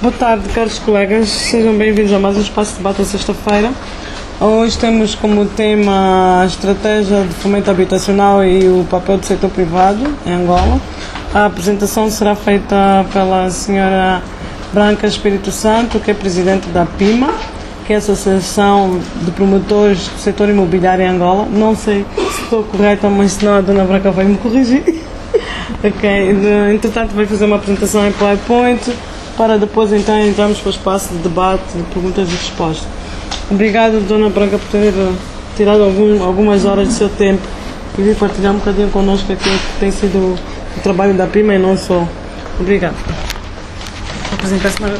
Boa tarde, caros colegas, sejam bem-vindos a mais um espaço de debate à sexta-feira. Hoje temos como tema a estratégia de fomento habitacional e o papel do setor privado em Angola. A apresentação será feita pela senhora Branca Espírito Santo, que é presidente da PIMA, que é a Associação de Promotores do Setor Imobiliário em Angola. Não sei se estou correta, mas senão a dona Branca vai me corrigir. Ok, entretanto vai fazer uma apresentação em PowerPoint para depois então entrarmos para o espaço de debate, de perguntas e respostas. Obrigado, dona Branca, por ter tirado algumas horas do seu tempo e vir partilhar um bocadinho connosco aquilo que tem sido o trabalho da PIMA e não só. Obrigado. Apresentar-se na...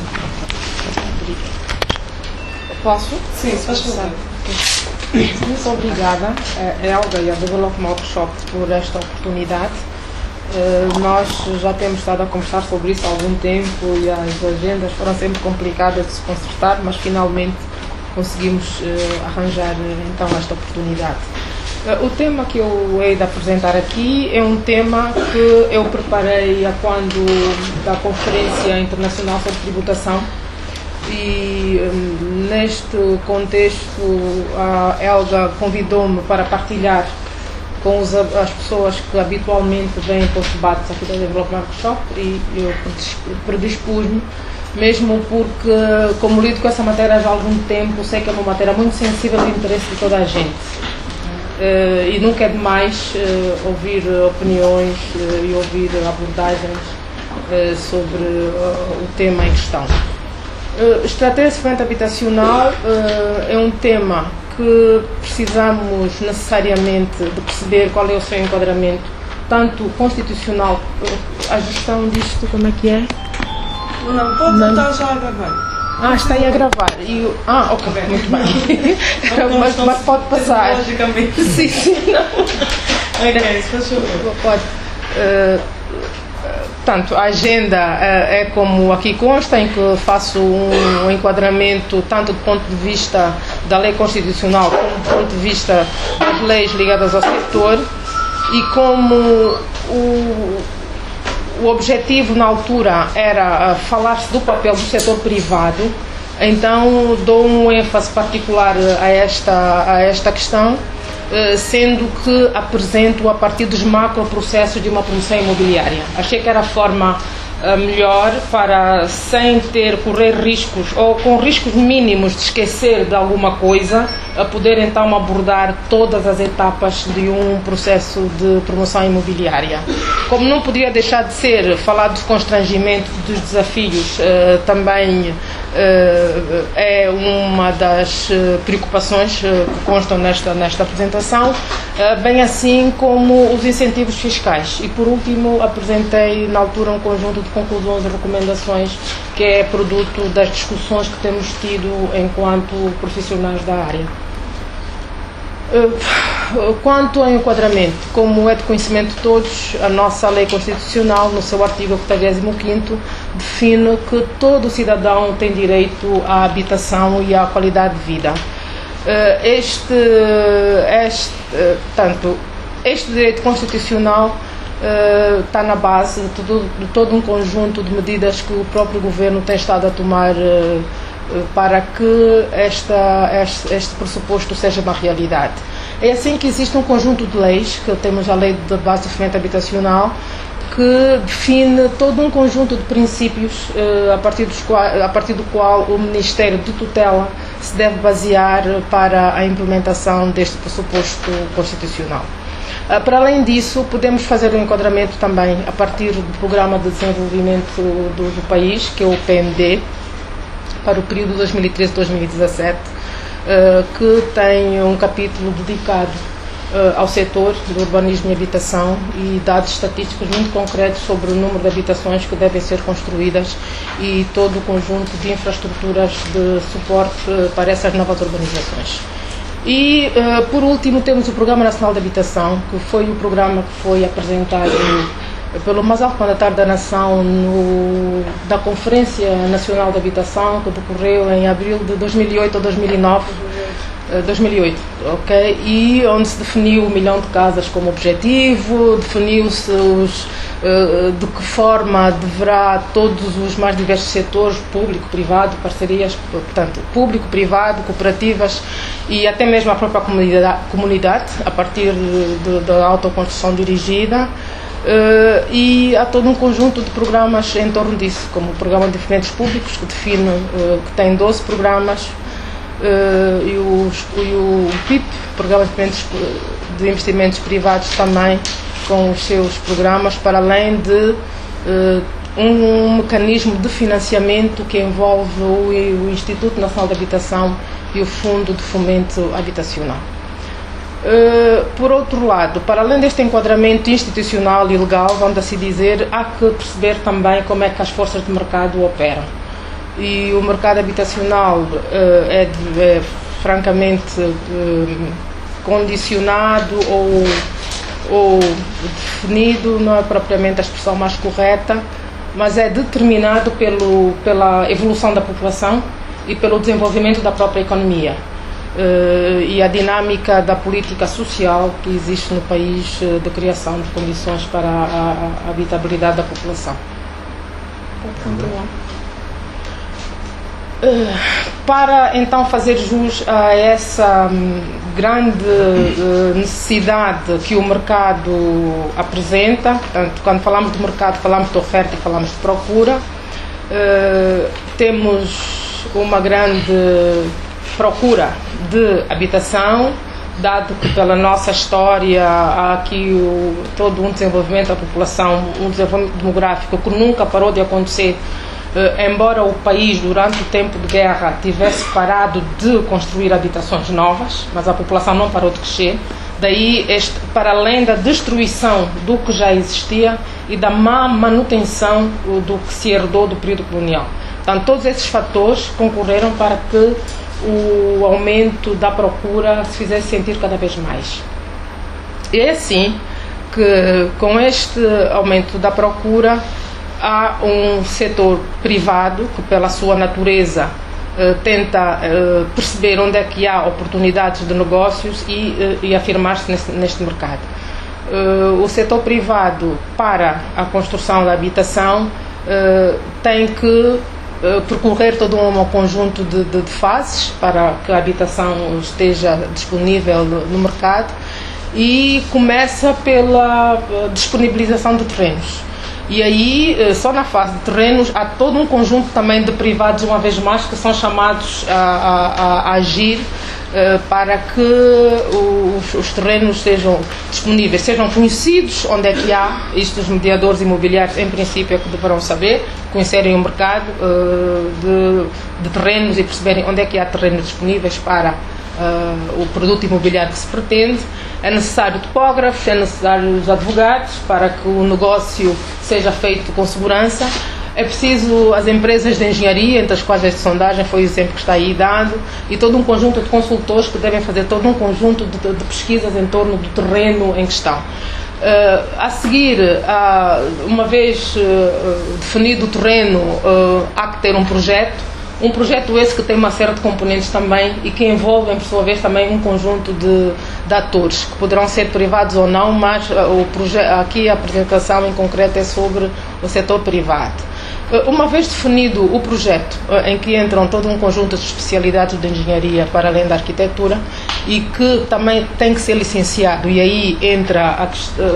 Posso? Sim, se faz favor. Muito obrigada, Elga e a Development Workshop, por esta oportunidade. Nós já temos estado a conversar sobre isso há algum tempo e as agendas foram sempre complicadas de se consertar, mas finalmente conseguimos arranjar então esta oportunidade. O tema que eu hei de apresentar aqui é um tema que eu preparei a quando da Conferência Internacional sobre Tributação e neste contexto a Elga convidou-me para partilhar com as pessoas que habitualmente vêm para os debates aqui da Development Workshop e eu predispus-me, mesmo porque, como lido com essa matéria já há algum tempo, sei que é uma matéria muito sensível ao interesse de toda a gente. E nunca é demais ouvir opiniões e ouvir abordagens sobre o tema em questão. Estratégia de fomento habitacional é um tema que precisamos necessariamente de perceber qual é o seu enquadramento, tanto constitucional, a gestão disto, como é que é? Não, pode estar já a gravar. Está aí a gravar. Ok, muito bem. mas pode passar. Logicamente. Sim, não. Ok, se faz favor. Pode. Portanto, a agenda é como aqui consta, em que faço um enquadramento tanto do ponto de vista da lei constitucional como do ponto de vista das leis ligadas ao setor e como o objetivo na altura era falar-se do papel do setor privado, então dou um ênfase particular a esta questão, sendo que apresento a partir dos macroprocessos de uma promoção imobiliária. Achei que era a forma melhor para, sem correr riscos ou com riscos mínimos de esquecer de alguma coisa, a poder então abordar todas as etapas de um processo de promoção imobiliária. Como não podia deixar de ser falar dos constrangimentos, dos desafios, também é uma das preocupações que constam nesta apresentação, bem assim como os incentivos fiscais. E por último apresentei na altura um conjunto de conclusões e recomendações que é produto das discussões que temos tido enquanto profissionais da área. Quanto ao enquadramento, como é de conhecimento de todos, a nossa lei constitucional, no seu artigo 85º, define que todo cidadão tem direito à habitação e à qualidade de vida. Este direito constitucional está na base de todo um conjunto de medidas que o próprio governo tem estado a tomar para que este pressuposto seja uma realidade. É assim que existe um conjunto de leis, que temos a Lei de Base de Fomento Habitacional, que define todo um conjunto de princípios a partir do qual o Ministério de Tutela se deve basear para a implementação deste pressuposto constitucional. Para além disso, podemos fazer um enquadramento também a partir do Programa de Desenvolvimento do país, que é o PMD, para o período 2013-2017, que tem um capítulo dedicado ao setor do urbanismo e habitação e dados estatísticos muito concretos sobre o número de habitações que devem ser construídas e todo o conjunto de infraestruturas de suporte para essas novas urbanizações. E, por último, temos o Programa Nacional de Habitação, que foi o programa que foi apresentado pelo mais alto mandatário da Nação da Conferência Nacional de Habitação, que decorreu em abril de 2008 a 2009, 2008, ok? E onde se definiu 1 milhão de casas como objetivo, definiu-se de que forma deverá todos os mais diversos setores, público, privado, parcerias, portanto, público, privado, cooperativas e até mesmo a própria comunidade a partir da autoconstrução dirigida. E há todo um conjunto de programas em torno disso, como o Programa de Investimentos Públicos, que define, que tem 12 programas, e o PIP, Programa de Investimentos Privados, também com os seus programas, para além de um mecanismo de financiamento que envolve o Instituto Nacional de Habitação e o Fundo de Fomento Habitacional. Por outro lado, para além deste enquadramento institucional e legal, vamos assim dizer, há que perceber também como é que as forças de mercado operam. E o mercado habitacional é francamente condicionado ou definido, não é propriamente a expressão mais correta, mas é determinado pela evolução da população e pelo desenvolvimento da própria economia. E a dinâmica da política social que existe no país de criação de condições para a habitabilidade da população. Pode continuar. Para então fazer jus a essa grande necessidade que o mercado apresenta, portanto, quando falamos de mercado falamos de oferta e falamos de procura, temos uma grande procura de habitação, dado que pela nossa história há aqui todo um desenvolvimento da população, um desenvolvimento demográfico que nunca parou de acontecer, embora o país durante o tempo de guerra tivesse parado de construir habitações novas, mas a população não parou de crescer. Daí, para além da destruição do que já existia e da má manutenção do que se herdou do período colonial. Portanto, todos esses fatores concorreram para que o aumento da procura se fizesse sentir cada vez mais. E é assim que, com este aumento da procura, há um setor privado que, pela sua natureza, tenta perceber onde é que há oportunidades de negócios e afirmar-se neste mercado. O setor privado, para a construção da habitação, tem que percorrer todo um conjunto de fases para que a habitação esteja disponível no mercado, e começa pela disponibilização de terrenos. E aí, só na fase de terrenos, há todo um conjunto também de privados, uma vez mais, que são chamados a agir para que os terrenos sejam disponíveis, sejam conhecidos, onde é que há. Isto os mediadores imobiliários, em princípio, é que deverão saber, conhecerem o mercado de terrenos e perceberem onde é que há terrenos disponíveis para o produto imobiliário que se pretende. É necessário topógrafos, é necessário os advogados para que o negócio seja feito com segurança. É preciso as empresas de engenharia, entre as quais esta sondagem foi o exemplo que está aí dado, e todo um conjunto de consultores que devem fazer todo um conjunto de pesquisas em torno do terreno em questão. A seguir, uma vez definido o terreno, há que ter um projeto esse que tem uma série de componentes também e que envolvem, por sua vez, também um conjunto de atores, que poderão ser privados ou não, mas aqui a apresentação em concreto é sobre o setor privado. Uma vez definido o projeto, em que entram todo um conjunto de especialidades de engenharia para além da arquitetura, e que também tem que ser licenciado, e aí entra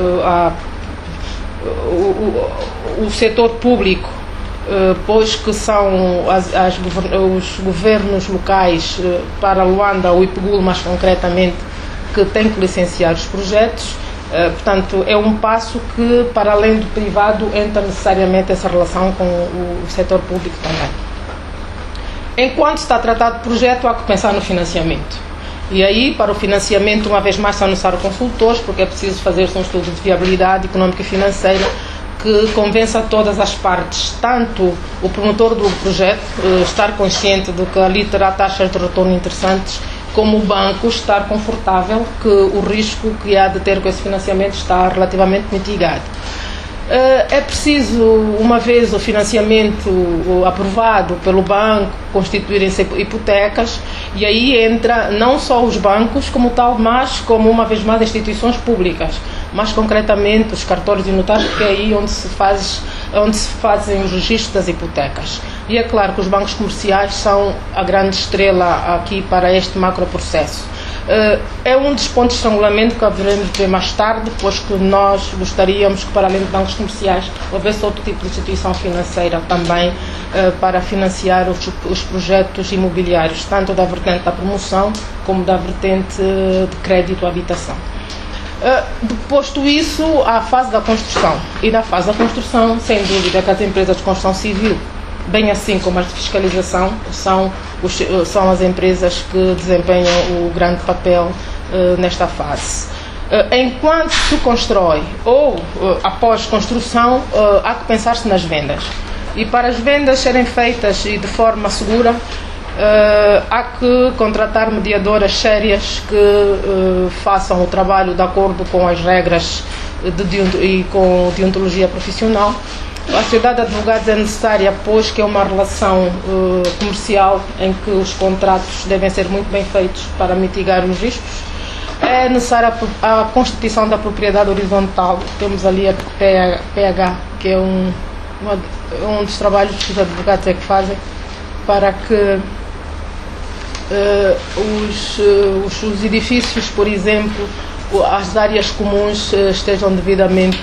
o setor público, pois que são os governos locais, para Luanda, o IPGUL mais concretamente, que tem que licenciar os projetos. Portanto, é um passo que, para além do privado, entra necessariamente essa relação com o setor público também. Enquanto se está a tratar de projeto, há que pensar no financiamento. E aí, para o financiamento, uma vez mais, são necessários consultores, porque é preciso fazer-se um estudo de viabilidade económica e financeira que convença todas as partes, tanto o promotor do projeto estar consciente de que ali terá taxas de retorno interessantes, como o banco estar confortável que o risco que há de ter com esse financiamento está relativamente mitigado. É preciso, uma vez o financiamento aprovado pelo banco, constituírem-se hipotecas, E aí entra não só os bancos como tal, mas como uma vez mais instituições públicas, mais concretamente os cartórios e notários, que é aí onde se fazem os registros das hipotecas. E é claro que os bancos comerciais são a grande estrela aqui para este macroprocesso. É um dos pontos de estrangulamento que haveremos de ver mais tarde, pois que nós gostaríamos que, para além de bancos comerciais, houvesse outro tipo de instituição financeira também para financiar os projetos imobiliários, tanto da vertente da promoção como da vertente de crédito à habitação. Posto isso, há a fase da construção. E na fase da construção, sem dúvida que as empresas de construção civil, bem assim como as de fiscalização, são as empresas que desempenham o grande papel nesta fase. Enquanto se constrói ou após construção, há que pensar-se nas vendas. E para as vendas serem feitas e de forma segura, há que contratar mediadoras sérias que façam o trabalho de acordo com as regras e com deontologia profissional. A sociedade de advogados é necessária, pois que é uma relação comercial em que os contratos devem ser muito bem feitos para mitigar os riscos. É necessária a constituição da propriedade horizontal. Temos ali a PH, que é um dos trabalhos que os advogados é que fazem para que os edifícios, por exemplo, as áreas comuns estejam devidamente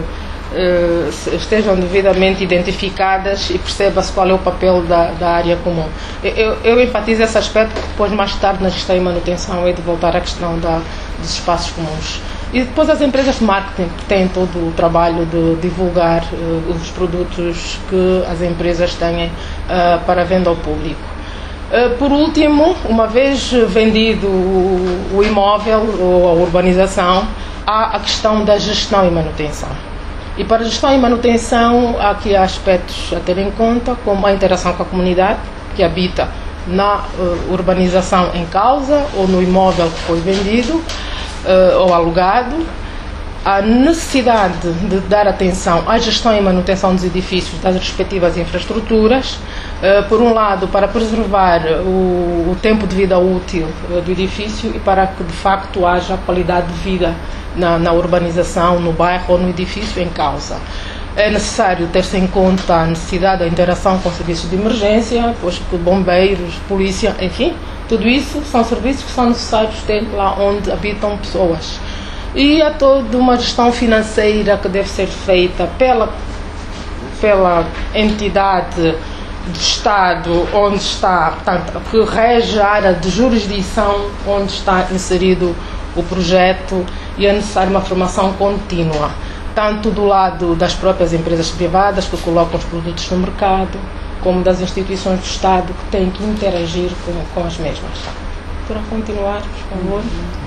identificadas e perceba-se qual é o papel da área comum. Eu enfatizo esse aspecto, porque depois, mais tarde, na gestão e manutenção, é de voltar à questão dos espaços comuns. E depois as empresas de marketing, que têm todo o trabalho de divulgar os produtos que as empresas têm para venda ao público. Por último, uma vez vendido o imóvel ou a urbanização, há a questão da gestão e manutenção. E para a gestão e manutenção, há aqui aspectos a ter em conta, como a interação com a comunidade que habita na urbanização em causa ou no imóvel que foi vendido ou alugado, a necessidade de dar atenção à gestão e manutenção dos edifícios, das respectivas infraestruturas, por um lado para preservar o tempo de vida útil do edifício e para que de facto haja qualidade de vida na urbanização, no bairro ou no edifício em causa. É necessário ter-se em conta a necessidade da interação com serviços de emergência, pois que bombeiros, polícia, enfim, tudo isso são serviços que são necessários ter lá onde habitam pessoas. E há toda uma gestão financeira que deve ser feita pela entidade do Estado onde está, portanto, que rege a área de jurisdição onde está inserido o projeto, e é necessária uma formação contínua, tanto do lado das próprias empresas privadas que colocam os produtos no mercado, como das instituições do Estado que têm que interagir com as mesmas. Para continuar, por favor.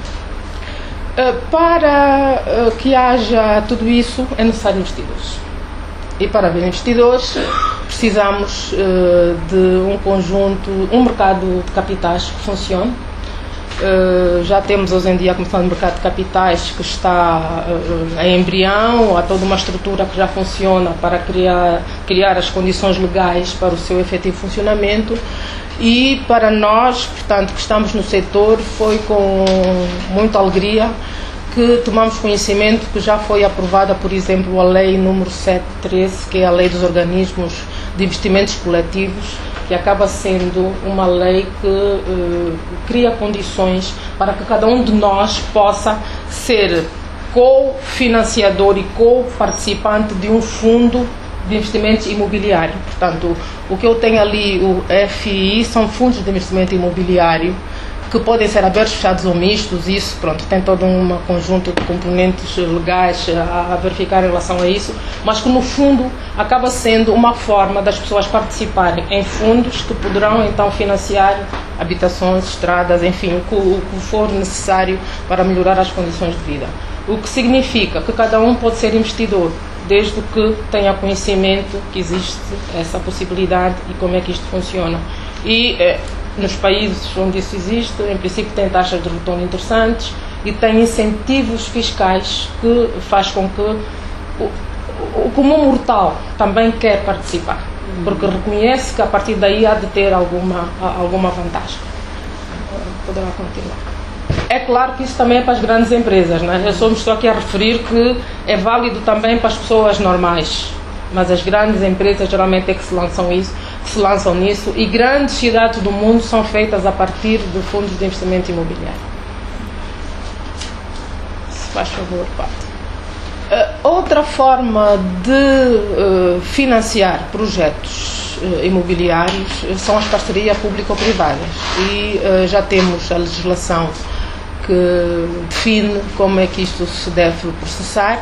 Para que haja tudo isso, é necessário investidores. E para haver investidores, precisamos de um mercado de capitais que funcione. Já temos hoje em dia a Comissão de Mercado de Capitais que está em embrião, há toda uma estrutura que já funciona para criar as condições legais para o seu efetivo funcionamento. E para nós, portanto, que estamos no setor, foi com muita alegria que tomamos conhecimento que já foi aprovada, por exemplo, a Lei número 713, que é a Lei dos Organismos de Investimentos Coletivos, que acaba sendo uma lei que cria condições para que cada um de nós possa ser co-financiador e co-participante de um fundo de investimentos imobiliário. Portanto, o que eu tenho ali, o FII, são fundos de investimento imobiliário que podem ser abertos, fechados ou mistos. Isso, pronto, tem todo um conjunto de componentes legais a verificar em relação a isso, mas que no fundo acaba sendo uma forma das pessoas participarem em fundos que poderão então financiar habitações, estradas, enfim, o que for necessário para melhorar as condições de vida. O que significa que cada um pode ser investidor, desde que tenha conhecimento que existe essa possibilidade e como é que isto funciona. E nos países onde isso existe, em princípio tem taxas de retorno interessantes e tem incentivos fiscais que faz com que o comum mortal também quer participar, porque reconhece que a partir daí há de ter alguma vantagem. poderá continuar. É claro que isso também é para as grandes empresas, né? Eu só me estou aqui a referir que é válido também para as pessoas normais, mas as grandes empresas geralmente é que se lançam nisso, e grandes cidades do mundo são feitas a partir de fundos de investimento imobiliário. Se faz favor, Pato. Outra forma de financiar projetos imobiliários são as parcerias público-privadas, e já temos a legislação que define como é que isto se deve processar,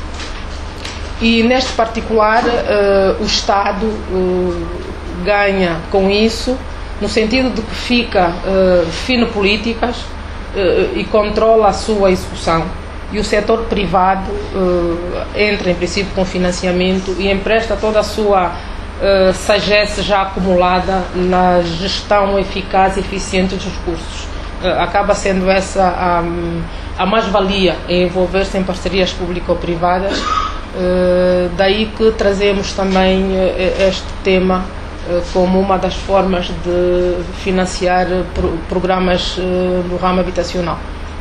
e neste particular o Estado ganha com isso, no sentido de que define políticas e controla a sua execução, e o setor privado entra em princípio com financiamento e empresta toda a sua sagesse já acumulada na gestão eficaz e eficiente dos recursos. Acaba sendo essa a mais-valia em envolver-se em parcerias público-privadas, daí que trazemos também este tema como uma das formas de financiar programas no ramo habitacional.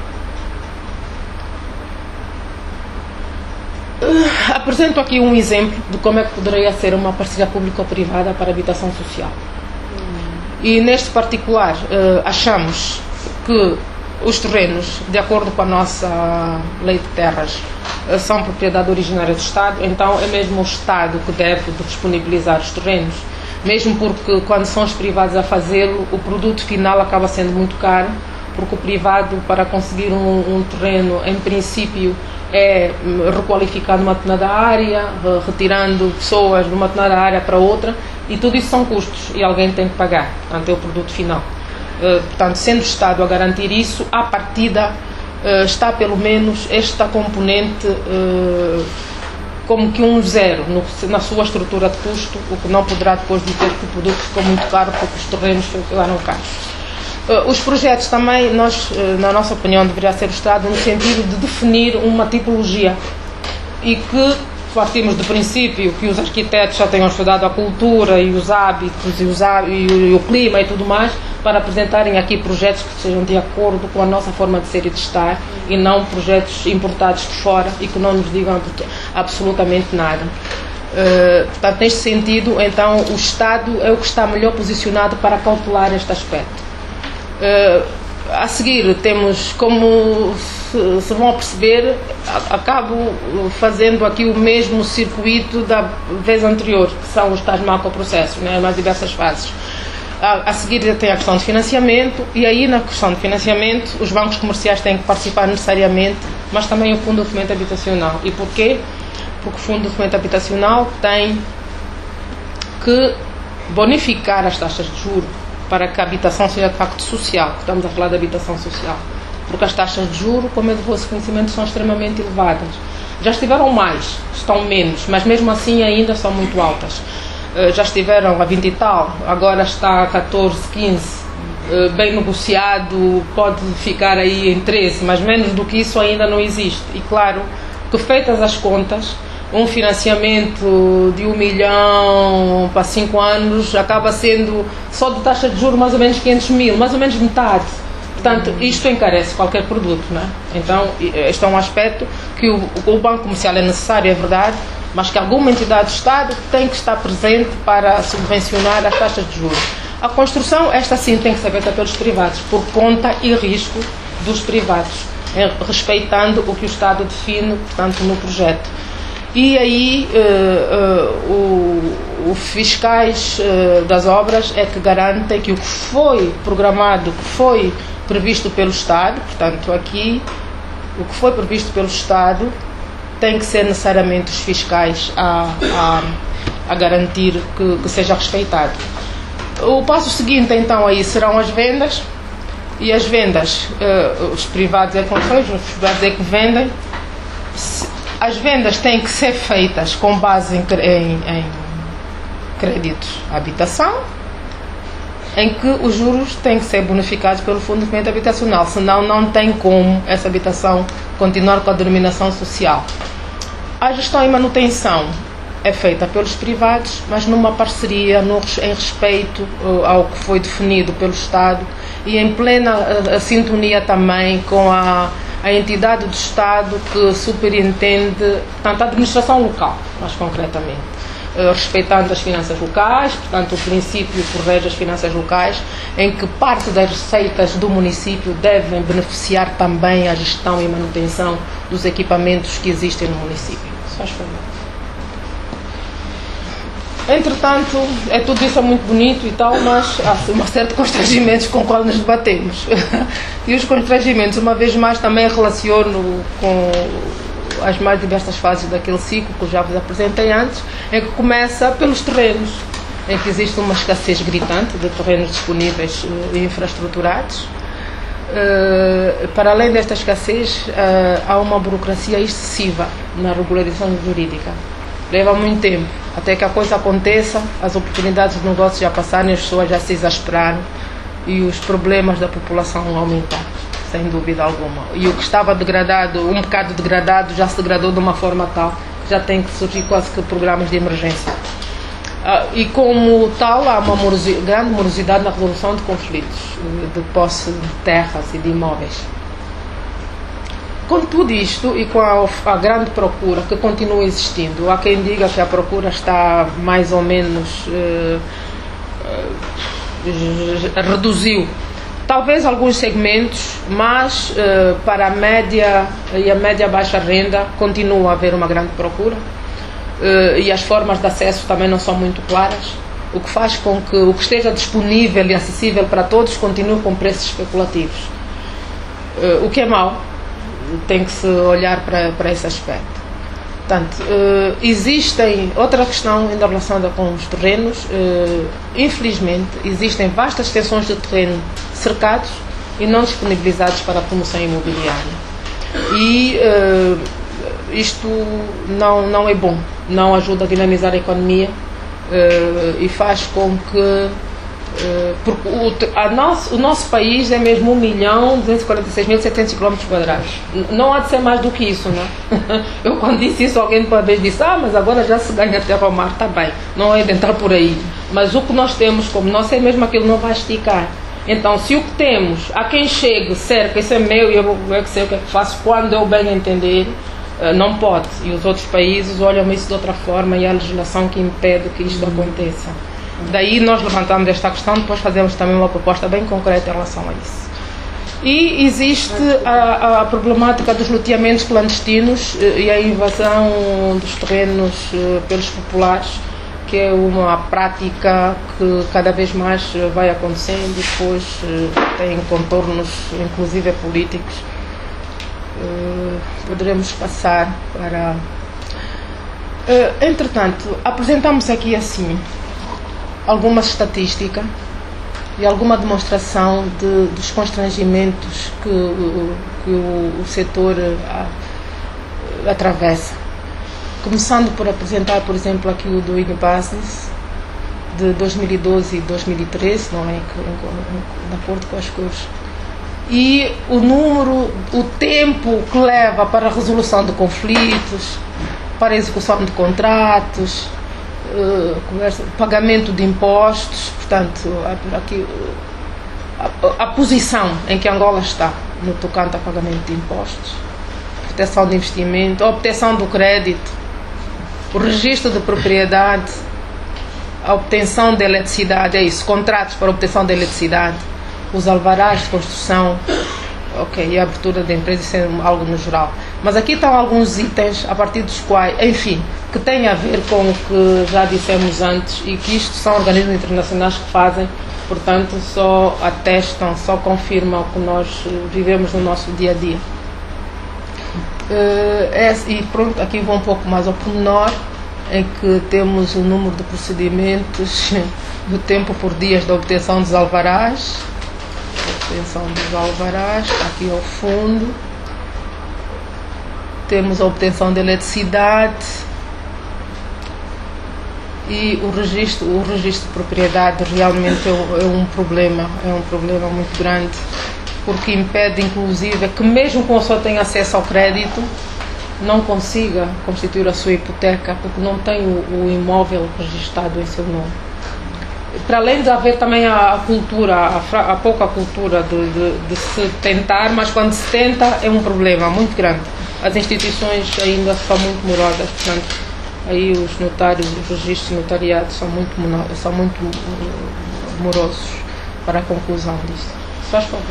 Apresento aqui um exemplo de como é que poderia ser uma parceria público-privada para a habitação social. E neste particular achamos que os terrenos, de acordo com a nossa lei de terras, são propriedade originária do Estado, então é mesmo o Estado que deve disponibilizar os terrenos, mesmo porque quando são os privados a fazê-lo, o produto final acaba sendo muito caro, porque o privado, para conseguir um terreno, em princípio, é requalificado uma determinada área, retirando pessoas de uma determinada área para outra, e tudo isso são custos e alguém tem que pagar, portanto é o produto final. Portanto, sendo o Estado a garantir isso, à partida está pelo menos esta componente como que um zero na sua estrutura de custo, o que não poderá depois dizer que o produto ficou muito caro porque os terrenos ficaram caros. Os projetos também, na nossa opinião, deveria ser o Estado no sentido de definir uma tipologia, e que partimos do princípio que os arquitetos já tenham estudado a cultura e os hábitos e o clima e tudo mais, para apresentarem aqui projetos que sejam de acordo com a nossa forma de ser e de estar, e não projetos importados de fora e que não nos digam absolutamente nada. Portanto, neste sentido, então, o Estado é o que está melhor posicionado para cautelar este aspecto. A seguir temos, como se vão perceber, acabo fazendo aqui o mesmo circuito da vez anterior, que são os tais macroprocessos, né, nas diversas fases. A seguir tem a questão de financiamento, e aí na questão de financiamento os bancos comerciais têm que participar necessariamente, mas também o Fundo de Fomento Habitacional. E porquê? Porque o Fundo de Fomento Habitacional tem que bonificar as taxas de juros para que a habitação seja de facto social, estamos a falar de habitação social, porque as taxas de juros, como é de vosso conhecimento, são extremamente elevadas. Já estiveram mais, estão menos, mas mesmo assim ainda são muito altas. Já estiveram a 20 e tal, agora está a 14, 15, bem negociado, pode ficar aí em 13, mas menos do que isso ainda não existe. E claro que, feitas as contas, um financiamento de 1 milhão para 5 anos acaba sendo, só de taxa de juros, mais ou menos 500 mil, mais ou menos metade. Portanto, isto encarece qualquer produto, não é? Então, este é um aspecto que o banco comercial é necessário, é verdade, mas que alguma entidade do Estado tem que estar presente para subvencionar as taxas de juros. A construção, esta sim, tem que ser feita pelos privados, por conta e risco dos privados, respeitando o que o Estado define, portanto, no projeto. E aí os fiscais das obras é que garantem que o que foi programado, o que foi previsto pelo Estado, portanto aqui o que foi previsto pelo Estado tem que ser necessariamente os fiscais a garantir que seja respeitado. O passo seguinte então aí serão as vendas, e as vendas, os privados é que os privados é que vendem. As vendas têm que ser feitas com base em créditos à habitação, em que os juros têm que ser bonificados pelo Fundo de Fomento Habitacional, senão não tem como essa habitação continuar com a denominação social. A gestão e manutenção é feita pelos privados, mas numa parceria, em respeito ao que foi definido pelo Estado e em plena sintonia também com a entidade do Estado que superintende, portanto, a administração local, mais concretamente, respeitando as finanças locais, portanto, o princípio que rege as finanças locais, em que parte das receitas do município devem beneficiar também a gestão e manutenção dos equipamentos que existem no município. Faz favor. Entretanto, tudo isso é muito bonito e tal, mas há uma série de constrangimentos com os quais nos debatemos. E os constrangimentos, uma vez mais, também relaciono com as mais diversas fases daquele ciclo que eu já vos apresentei antes, em que começa pelos terrenos, em que existe uma escassez gritante de terrenos disponíveis e infraestruturados. Para além desta escassez, há uma burocracia excessiva na regularização jurídica. Leva muito tempo até que a coisa aconteça, as oportunidades de negócio já passaram, as pessoas já se exasperaram e os problemas da população aumentaram, sem dúvida alguma. E o que estava degradado, um bocado degradado, já se degradou de uma forma tal que já tem que surgir quase que programas de emergência. E como tal, há uma grande morosidade na resolução de conflitos de posse de terras e de imóveis. Com tudo isto e com a grande procura que continua existindo, há quem diga que a procura está mais ou menos reduziu, talvez alguns segmentos, mas para a média e a média baixa renda continua a haver uma grande procura, e as formas de acesso também não são muito claras, o que faz com que o que esteja disponível e acessível para todos continue com preços especulativos, o que é mau. Tem que se olhar para esse aspecto. Portanto, existem, outra questão em relação com os terrenos, infelizmente existem vastas extensões de terreno cercados e não disponibilizados para a promoção imobiliária. E isto não é bom, não ajuda a dinamizar a economia e faz com que porque o nosso país é mesmo 1.246.700 km². Não há de ser mais do que isso, não? Eu quando disse isso, alguém uma vez disse: mas agora já se ganha terra ao mar. Está bem, não é de entrar por aí, mas o que nós temos como nosso é mesmo aquilo, não vai esticar. Então, se o que temos, há quem chegue, cerca, isso é meu e eu é que sei o que é que faço quando eu bem entender, não pode. E os outros países olham isso de outra forma e há legislação que impede que isto aconteça. Daí nós levantamos esta questão, depois fazemos também uma proposta bem concreta em relação a isso. E existe a problemática dos loteamentos clandestinos e a invasão dos terrenos pelos populares, que é uma prática que cada vez mais vai acontecendo e depois tem contornos, inclusive políticos. Poderemos passar para... Entretanto, apresentamos aqui assim alguma estatística e alguma demonstração dos constrangimentos que o setor atravessa. Começando por apresentar, por exemplo, aqui o Doing Business de 2012 e 2013, não é? De acordo com as cores. E o número, o tempo que leva para a resolução de conflitos, para a execução de contratos, pagamento de impostos, portanto, aqui, a posição em que Angola está no tocante a pagamento de impostos, proteção de investimento, a obtenção do crédito, o registro de propriedade, a obtenção de eletricidade, é isso, contratos para obtenção de eletricidade, os alvarás de construção, e a abertura de empresas, isso é algo no geral. Mas aqui estão alguns itens a partir dos quais, enfim, que têm a ver com o que já dissemos antes e que isto são organismos internacionais que fazem, portanto só atestam, só confirmam o que nós vivemos no nosso dia a dia. E pronto, aqui vou um pouco mais ao pormenor, em que temos o número de procedimentos, do tempo por dias da obtenção dos alvarás, aqui ao fundo. Temos a obtenção de eletricidade e o registro de propriedade realmente é um problema muito grande, porque impede inclusive que mesmo que a pessoa tenha acesso ao crédito, não consiga constituir a sua hipoteca porque não tem o imóvel registrado em seu nome. Para além de haver também a cultura, a pouca cultura de se tentar, mas quando se tenta é um problema muito grande. As instituições ainda são muito morodas, portanto, aí os notários, os registros notariados são muito morosos para a conclusão disso. Faz favor.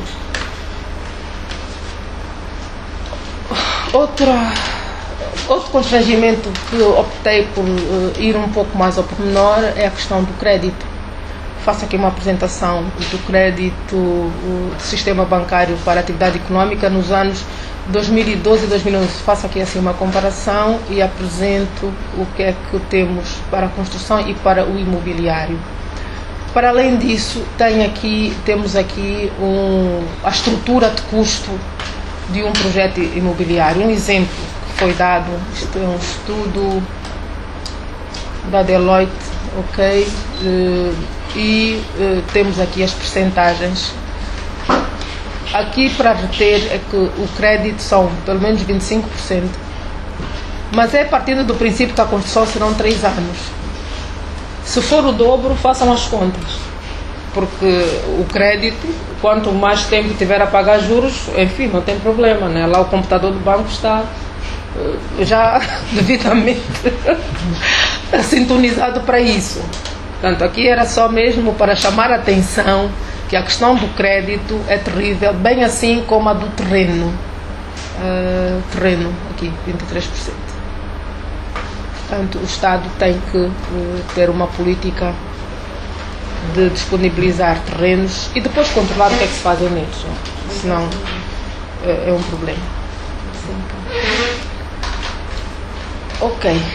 Outro constrangimento que optei por ir um pouco mais ao pormenor é a questão do crédito. Faço aqui uma apresentação do crédito do sistema bancário para a atividade económica nos anos 2012 e 2011. Faço aqui assim uma comparação e apresento o que é que temos para a construção e para o imobiliário. Para além disso, temos aqui a estrutura de custo de um projeto imobiliário. Um exemplo que foi dado, isto é um estudo da Deloitte, ok? Temos aqui as percentagens. Aqui para reter é que o crédito são pelo menos 25%, mas é partindo do princípio que a construção serão 3 anos. Se for o dobro, façam as contas, porque o crédito, quanto mais tempo tiver a pagar juros, enfim, não tem problema, né? Lá o computador do banco está já devidamente sintonizado para isso. Portanto, aqui era só mesmo para chamar a atenção que a questão do crédito é terrível, bem assim como a do terreno. Terreno, aqui, 23%. Portanto, o Estado tem que ter uma política de disponibilizar terrenos e depois controlar o que é que se faz neles, senão é um problema. Ok.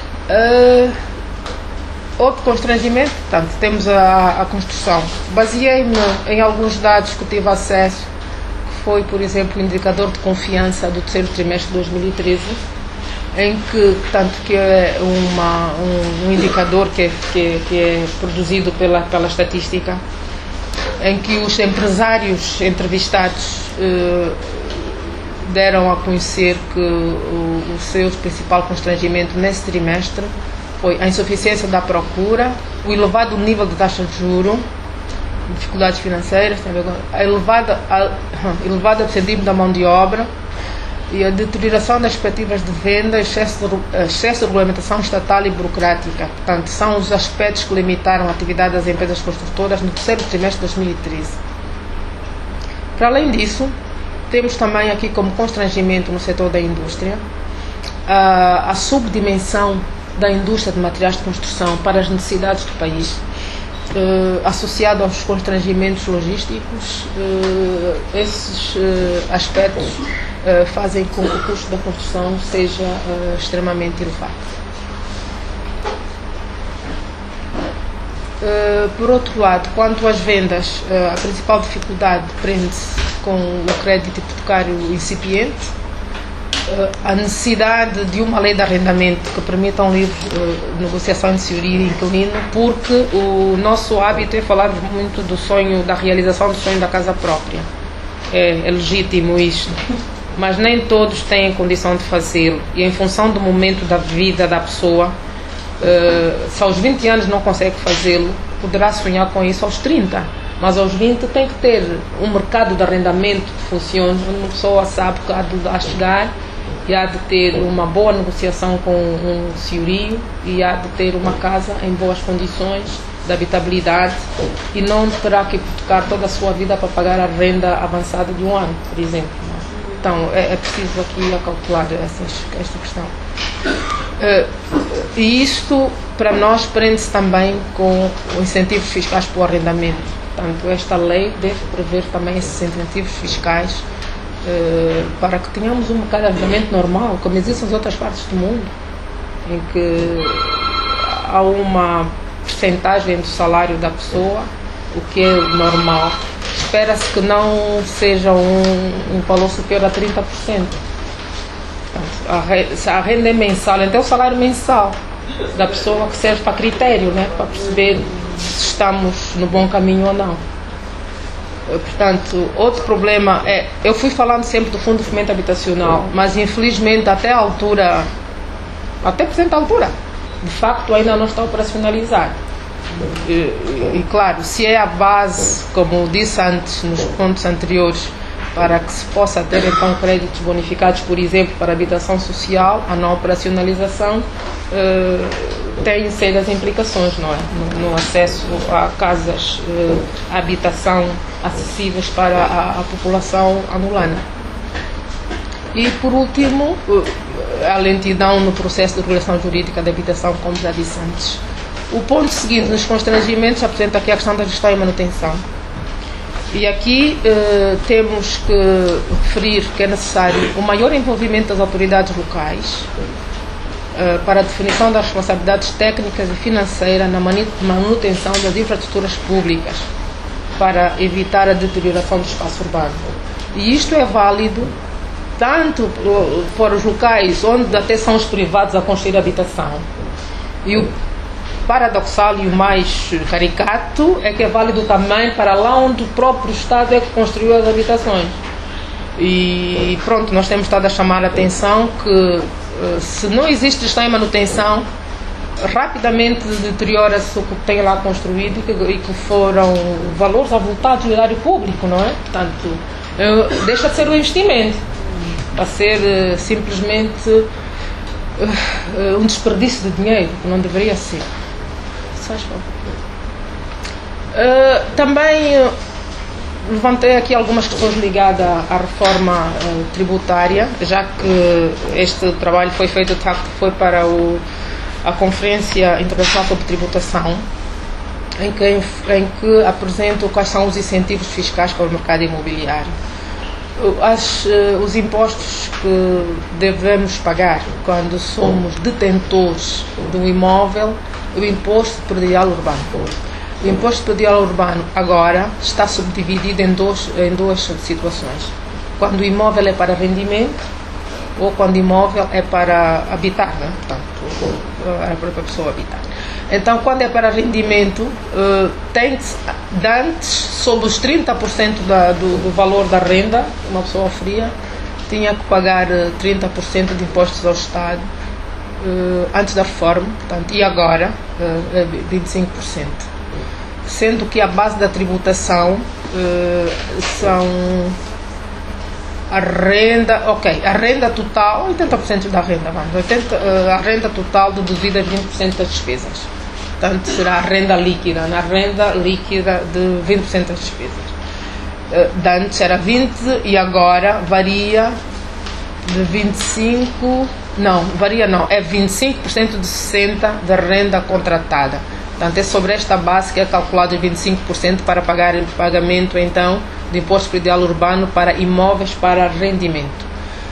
Outro constrangimento, portanto, temos a construção. Baseei-me em alguns dados que tive acesso, que foi, por exemplo, o indicador de confiança do terceiro trimestre de 2013, em que, portanto, que é um indicador que é produzido pela estatística, em que os empresários entrevistados deram a conhecer que o seu principal constrangimento nesse trimestre foi a insuficiência da procura, o elevado nível de taxa de juros, dificuldades financeiras, a elevado absentismo da mão de obra e a deterioração das expectativas de venda, excesso de regulamentação estatal e burocrática. Portanto, são os aspectos que limitaram a atividade das empresas construtoras no terceiro trimestre de 2013. Para além disso, temos também aqui como constrangimento no setor da indústria a subdimensão da indústria de materiais de construção para as necessidades do país, associado aos constrangimentos logísticos. Esses aspectos fazem com que o custo da construção seja extremamente elevado. Por outro lado, quanto às vendas, a principal dificuldade prende-se com o crédito hipotecário incipiente, a necessidade de uma lei de arrendamento que permita um livre negociação de senhorio e inquilino, porque o nosso hábito é falar muito do sonho, da realização do sonho da casa própria. É legítimo isto, mas nem todos têm condição de fazê-lo, e em função do momento da vida da pessoa, se aos 20 anos não consegue fazê-lo, poderá sonhar com isso aos 30, mas aos 20 tem que ter um mercado de arrendamento que funcione, onde uma pessoa sabe que há de chegar e há de ter uma boa negociação com um senhorio e há de ter uma casa em boas condições de habitabilidade e não terá que hipotecar toda a sua vida para pagar a renda avançada de um ano, por exemplo. Então é preciso aqui calcular esta questão. E isto para nós prende-se também com os incentivos fiscais para o arrendamento. Portanto, esta lei deve prever também esses incentivos fiscais para que tenhamos um mercado de arrendamento normal, como existe nas outras partes do mundo, em que há uma percentagem do salário da pessoa, o que é normal. Espera-se que não seja um valor superior a 30%. Portanto, se a renda é mensal, então o salário mensal da pessoa que serve para critério, né, para perceber se estamos no bom caminho ou não. Portanto, outro problema é, eu fui falando sempre do Fundo de Fomento Habitacional, mas infelizmente até presente altura, de facto ainda não está operacionalizado. E claro, se é a base, como disse antes nos pontos anteriores, para que se possa ter então créditos bonificados, por exemplo, para habitação social, a não operacionalização tem sérias implicações, não é? No acesso a casas, habitação acessíveis para a população angolana. E por último, a lentidão no processo de regulação jurídica da habitação, como já disse antes. O ponto seguinte nos constrangimentos apresenta aqui a questão da gestão e manutenção. E aqui temos que referir que é necessário o maior envolvimento das autoridades locais para a definição das responsabilidades técnicas e financeiras na manutenção das infraestruturas públicas, para evitar a deterioração do espaço urbano. E isto é válido tanto para os locais onde até são os privados a construir habitação. E o paradoxal e o mais caricato é que é válido também para lá onde o próprio Estado é que construiu as habitações. E pronto, nós temos estado a chamar a atenção que se não existe gestão e manutenção, rapidamente deteriora-se o que tem lá construído e que foram valores avultados do erário público, não é? Portanto, deixa de ser um investimento, a ser simplesmente um desperdício de dinheiro, que não deveria ser. Também levantei aqui algumas questões ligadas à reforma tributária, já que este trabalho foi feito, de facto, foi para a Conferência Internacional sobre Tributação, em que apresento quais são os incentivos fiscais para o mercado imobiliário. Os impostos que devemos pagar quando somos detentores de um imóvel, o imposto predial urbano. O imposto predial urbano agora está subdividido em duas situações. Quando o imóvel é para rendimento ou quando o imóvel é para habitar, né? Portanto, a própria pessoa habitar. Então, quando é para rendimento, antes, sobre os 30% do valor da renda que uma pessoa oferia, tinha que pagar 30% de impostos ao Estado antes da reforma, portanto, e agora 25%. Sendo que a base da tributação são a renda total, 80% da renda, a renda total deduzida a 20% das despesas. Portanto, será a renda líquida, na renda líquida de 20% das despesas. Antes era 20% e agora varia de 25%, é 25% de 60% da renda contratada. Portanto, é sobre esta base que é calculado 25% para pagar o pagamento, então, de imposto predial urbano para imóveis para rendimento.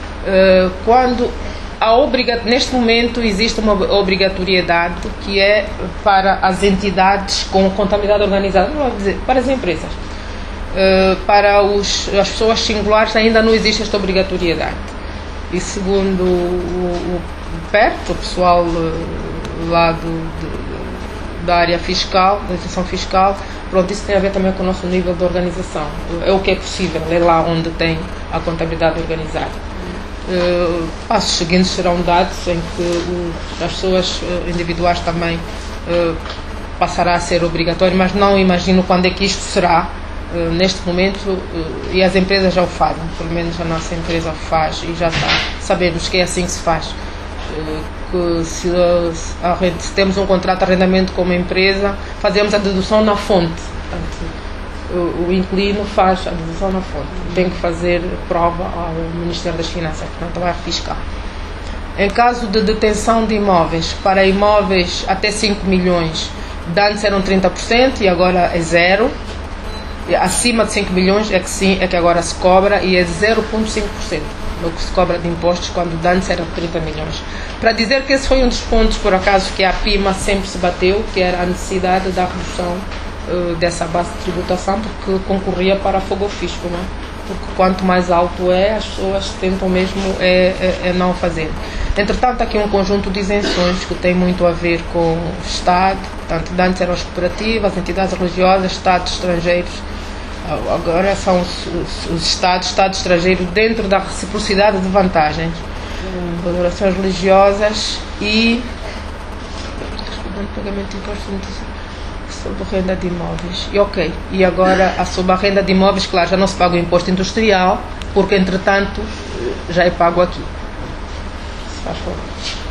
Neste momento existe uma obrigatoriedade que é para as entidades com contabilidade organizada, não vou dizer, para as empresas. Para as pessoas singulares ainda não existe esta obrigatoriedade. E segundo o PERT, o pessoal lá da área fiscal, da legislação fiscal, pronto, isso tem a ver também com o nosso nível de organização. É o que é possível, é lá onde tem a contabilidade organizada. Passos seguintes serão dados em que as pessoas individuais também passará a ser obrigatório, mas não imagino quando é que isto será. Neste momento, e as empresas já o fazem, pelo menos a nossa empresa o faz e já está, sabemos que é assim que se faz. Que se temos um contrato de arrendamento com uma empresa, fazemos a dedução na fonte. Portanto, o inquilino faz a dedução na fonte, tem que fazer prova ao Ministério das Finanças, portanto, ao fiscal. Em caso de detenção de imóveis, para imóveis até 5 milhões, antes eram 30% e agora é 0%. Acima de 5 milhões é que agora se cobra e é 0,5% do que se cobra de impostos, quando antes era 30 milhões. Para dizer que esse foi um dos pontos, por acaso, que a PIMA sempre se bateu, que era a necessidade da redução dessa base de tributação, porque concorria para fogo ao fisco, não é? Porque quanto mais alto é, as pessoas tentam mesmo não fazer. Entretanto, aqui um conjunto de isenções que tem muito a ver com o Estado, portanto, antes eram as cooperativas, as entidades religiosas, Estados estrangeiros, agora são os Estados estrangeiros dentro da reciprocidade de vantagens, organizações religiosas e pagamento de impostos sobre renda de imóveis. E agora sobre a renda de imóveis, claro, já não se paga o imposto industrial, porque entretanto já é pago aqui. Se faz favor.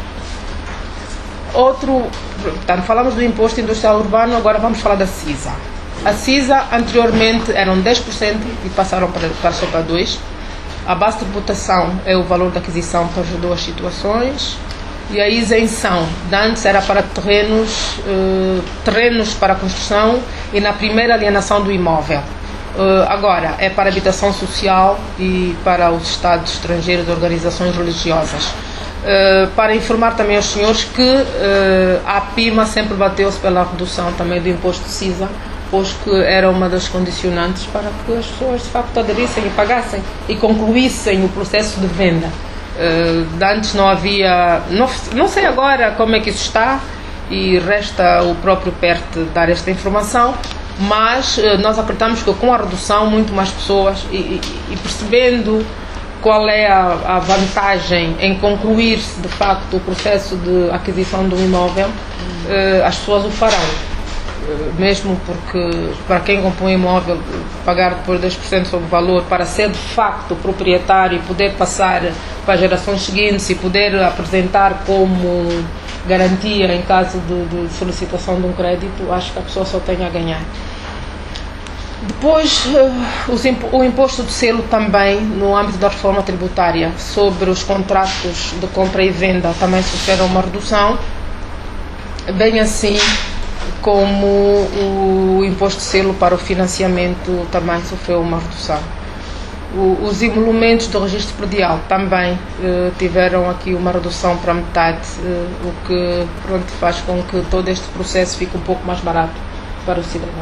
Portanto, falamos do imposto industrial urbano, agora vamos falar da CISA. A CISA anteriormente eram 10% e passaram só para 2%. A base de tributação é o valor da aquisição para as duas situações. E a isenção de antes era para terrenos para construção e na primeira alienação do imóvel. Agora é para habitação social e para os estados estrangeiros de organizações religiosas. Para informar também aos senhores que a PIMA sempre bateu-se pela redução também do imposto de CISA, pois que era uma das condicionantes para que as pessoas de facto aderissem e pagassem e concluíssem o processo de venda. Antes não havia, não sei agora como é que isso está, e resta o próprio PERT dar esta informação, mas nós acreditamos que com a redução muito mais pessoas e percebendo qual é a vantagem em concluir-se de facto o processo de aquisição de um imóvel, as pessoas o farão. Mesmo porque para quem compõe um imóvel, pagar depois 10% sobre o valor para ser de facto proprietário e poder passar para as gerações seguintes e poder apresentar como garantia em caso de solicitação de um crédito, acho que a pessoa só tem a ganhar. Depois, o imposto de selo também, no âmbito da reforma tributária, sobre os contratos de compra e venda, também sofreram uma redução, bem assim como o imposto de selo para o financiamento também sofreu uma redução. Os emolumentos do registro predial também tiveram aqui uma redução para metade, o que faz com que todo este processo fique um pouco mais barato para o cidadão.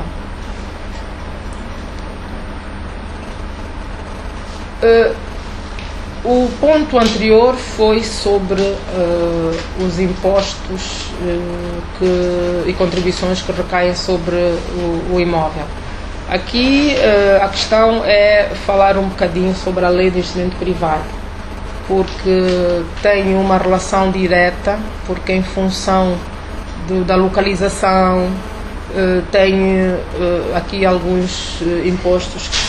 O ponto anterior foi sobre os impostos e contribuições que recaem sobre o imóvel. Aqui a questão é falar um bocadinho sobre a lei de investimento privado, porque tem uma relação direta, porque em função da localização tem aqui alguns impostos que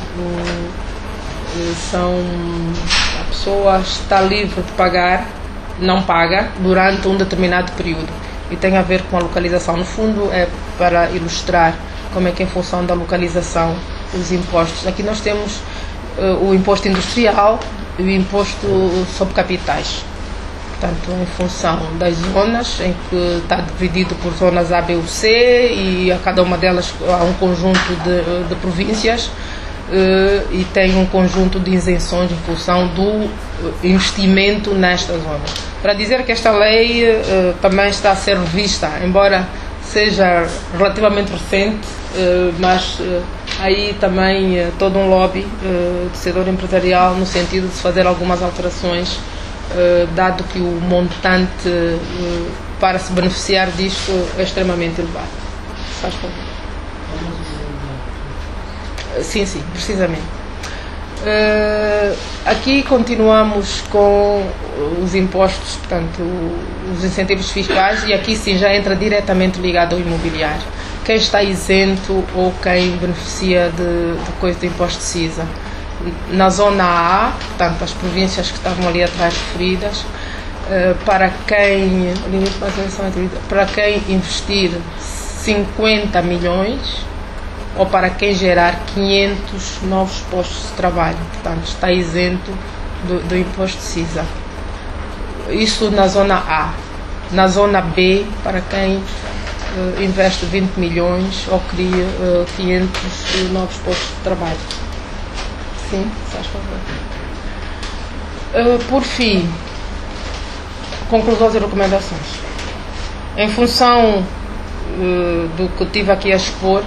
a pessoa está livre de pagar, não paga durante um determinado período, e tem a ver com a localização. No fundo é para ilustrar como é que em função da localização os impostos. Aqui nós temos o imposto industrial e o imposto sobre capitais. Portanto, em função das zonas, em que está dividido por zonas A, B ou C, e a cada uma delas há um conjunto de províncias, e tem um conjunto de isenções em função do investimento nesta zona. Para dizer que esta lei também está a ser revista, embora seja relativamente recente, mas aí também todo um lobby do setor empresarial no sentido de fazer algumas alterações, dado que o montante para se beneficiar disto é extremamente elevado. Faz favor. Sim, precisamente. Aqui continuamos com os impostos, portanto, os incentivos fiscais, e aqui sim já entra diretamente ligado ao imobiliário. Quem está isento ou quem beneficia de coisa do imposto de CISA. Na zona A, portanto, as províncias que estavam ali atrás referidas, para quem investir 50 milhões, ou para quem gerar 500 novos postos de trabalho, portanto está isento do imposto de CISA. Isso na zona A. Na zona B, para quem investe 20 milhões ou cria 500 novos postos de trabalho. Sim, faz favor. Por fim, conclusões e recomendações. Em função do que eu tive aqui a expor,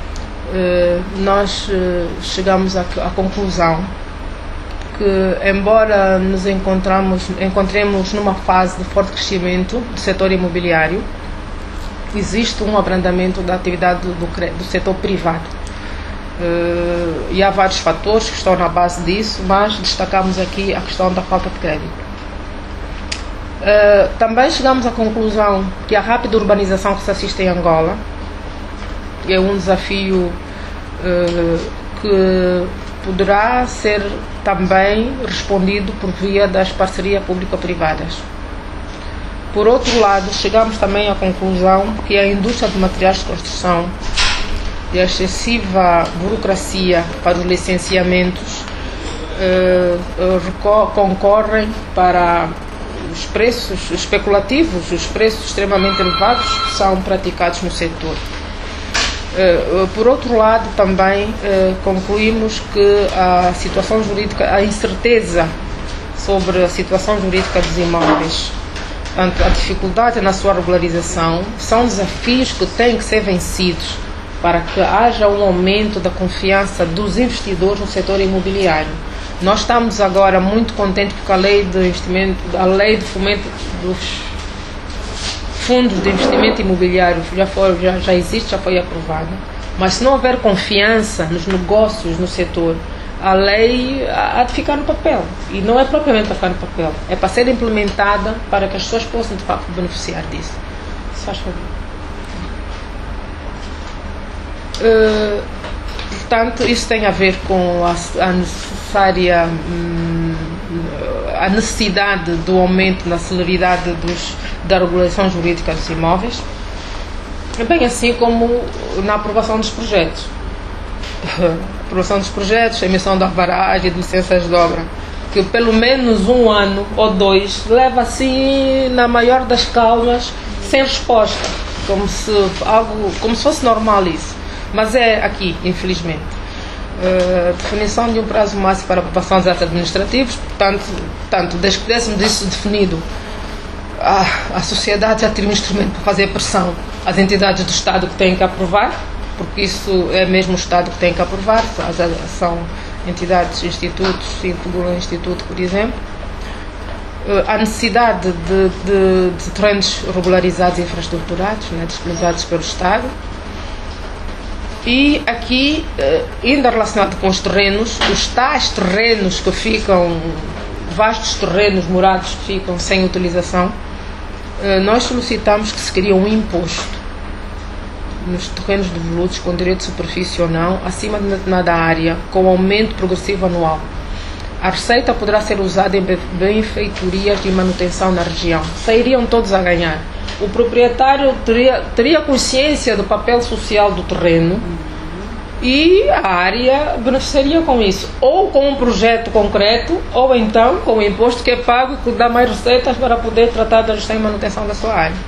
nós chegamos à conclusão que, embora nos encontremos numa fase de forte crescimento do setor imobiliário, existe um abrandamento da atividade do setor privado. E há vários fatores que estão na base disso, mas destacamos aqui a questão da falta de crédito. Também chegamos à conclusão que a rápida urbanização que se assiste em Angola é um desafio que poderá ser também respondido por via das parcerias público-privadas. Por outro lado, chegamos também à conclusão que a indústria de materiais de construção e a excessiva burocracia para os licenciamentos concorrem para os preços especulativos, os preços extremamente elevados que são praticados no setor. Por outro lado, também concluímos que a situação jurídica, a incerteza sobre a situação jurídica dos imóveis, portanto, a dificuldade na sua regularização, são desafios que têm que ser vencidos para que haja um aumento da confiança dos investidores no setor imobiliário. Nós estamos agora muito contentes porque a lei de investimento, a lei de fomento dos fundos de investimento imobiliário já existe, já foi aprovada. Mas se não houver confiança nos negócios no setor, a lei há de ficar no papel. E não é propriamente para ficar no papel, é para ser implementada para que as pessoas possam de facto beneficiar disso. Se faz favor. Portanto, isso tem a ver com a necessidade do aumento na celeridade da regulação jurídica dos imóveis, bem assim como na aprovação dos projetos. Aprovação dos projetos, emissão de alvarás e de licenças de obra, que pelo menos 1 ano ou 2 leva assim, na maior das calmas, sem resposta, como se fosse normal isso. Mas é aqui, infelizmente. Definição de um prazo máximo para aprovação dos atos administrativos, portanto, desde que tivéssemos isso definido, a sociedade já teria um instrumento para fazer pressão às entidades do Estado que têm que aprovar, porque isso é mesmo o Estado que tem que aprovar, são entidades, institutos, o Instituto, por exemplo. A necessidade de terrenos regularizados e infraestruturados, disponibilizados pelo Estado. E aqui, ainda relacionado com os terrenos, os tais terrenos que ficam, vastos terrenos morados que ficam sem utilização, nós solicitamos que se crie um imposto nos terrenos devolutos com direito de superfície ou não, acima de determinada área, com aumento progressivo anual. A receita poderá ser usada em benfeitorias de manutenção na região. Sairiam todos a ganhar. O proprietário teria consciência do papel social do terreno e a área beneficiaria com isso, ou com um projeto concreto, ou então com o imposto que é pago, que dá mais receitas para poder tratar da gestão e manutenção da sua área.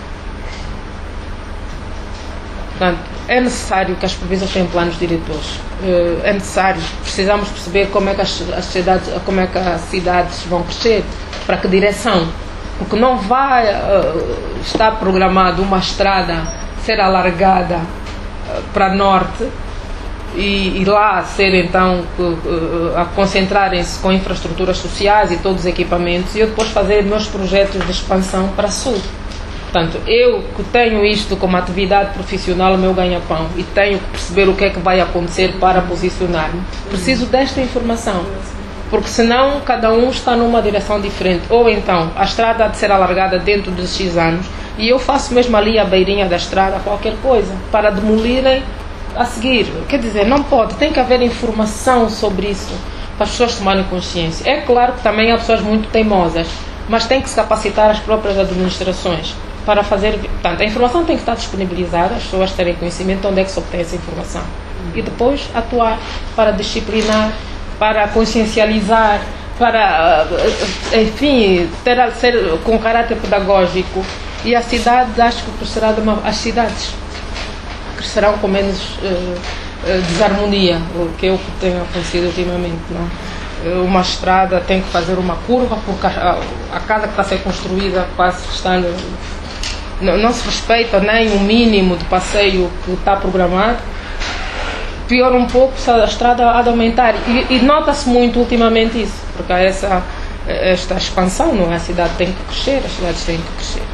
Portanto, é necessário que as províncias tenham planos diretores. É necessário, precisamos perceber como é que as cidades vão crescer, para que direção. Porque não vai estar programado uma estrada ser alargada para norte e lá ser então a concentrarem-se com infraestruturas sociais e todos os equipamentos e eu depois fazer meus projetos de expansão para sul. Portanto, eu que tenho isto como atividade profissional, o meu ganha-pão, e tenho que perceber o que é que vai acontecer para posicionar-me, preciso desta informação. Porque senão cada um está numa direção diferente. Ou então a estrada há de ser alargada dentro de X anos e eu faço mesmo ali à beirinha da estrada qualquer coisa para demolirem a seguir. Quer dizer, não pode, tem que haver informação sobre isso para as pessoas tomarem consciência. É claro que também há pessoas muito teimosas, mas tem que se capacitar as próprias administrações para fazer. Portanto, a informação tem que estar disponibilizada, as pessoas terem conhecimento de onde é que se obtém essa informação e depois atuar para disciplinar, para consciencializar, para, enfim, ser com caráter pedagógico. E a cidade, acho que crescerá as cidades crescerão com menos desarmonia, o que é o que tem acontecido ultimamente, não? Uma estrada tem que fazer uma curva porque a casa que está a ser construída quase está não se respeita nem o mínimo de passeio que está programado. Pior um pouco, a estrada há de aumentar e nota-se muito ultimamente isso, porque há esta expansão, não é? A cidade tem que crescer, as cidades têm que crescer.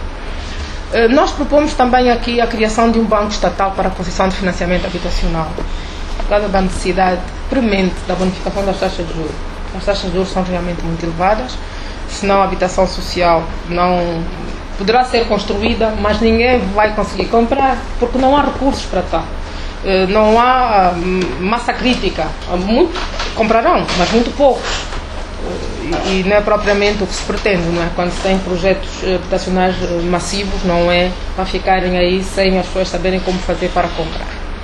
Nós propomos também aqui a criação de um banco estatal para a concessão de financiamento habitacional. causa da necessidade premente da bonificação das taxas de juros. As taxas de juros são realmente muito elevadas, senão a habitação social não poderá ser construída, mas ninguém vai conseguir comprar porque não há recursos para tal. Não há massa crítica. Comprarão, mas muito poucos. E não é propriamente o que se pretende, não é? Quando se tem projetos habitacionais massivos, não é para ficarem aí sem as pessoas saberem como fazer para comprar.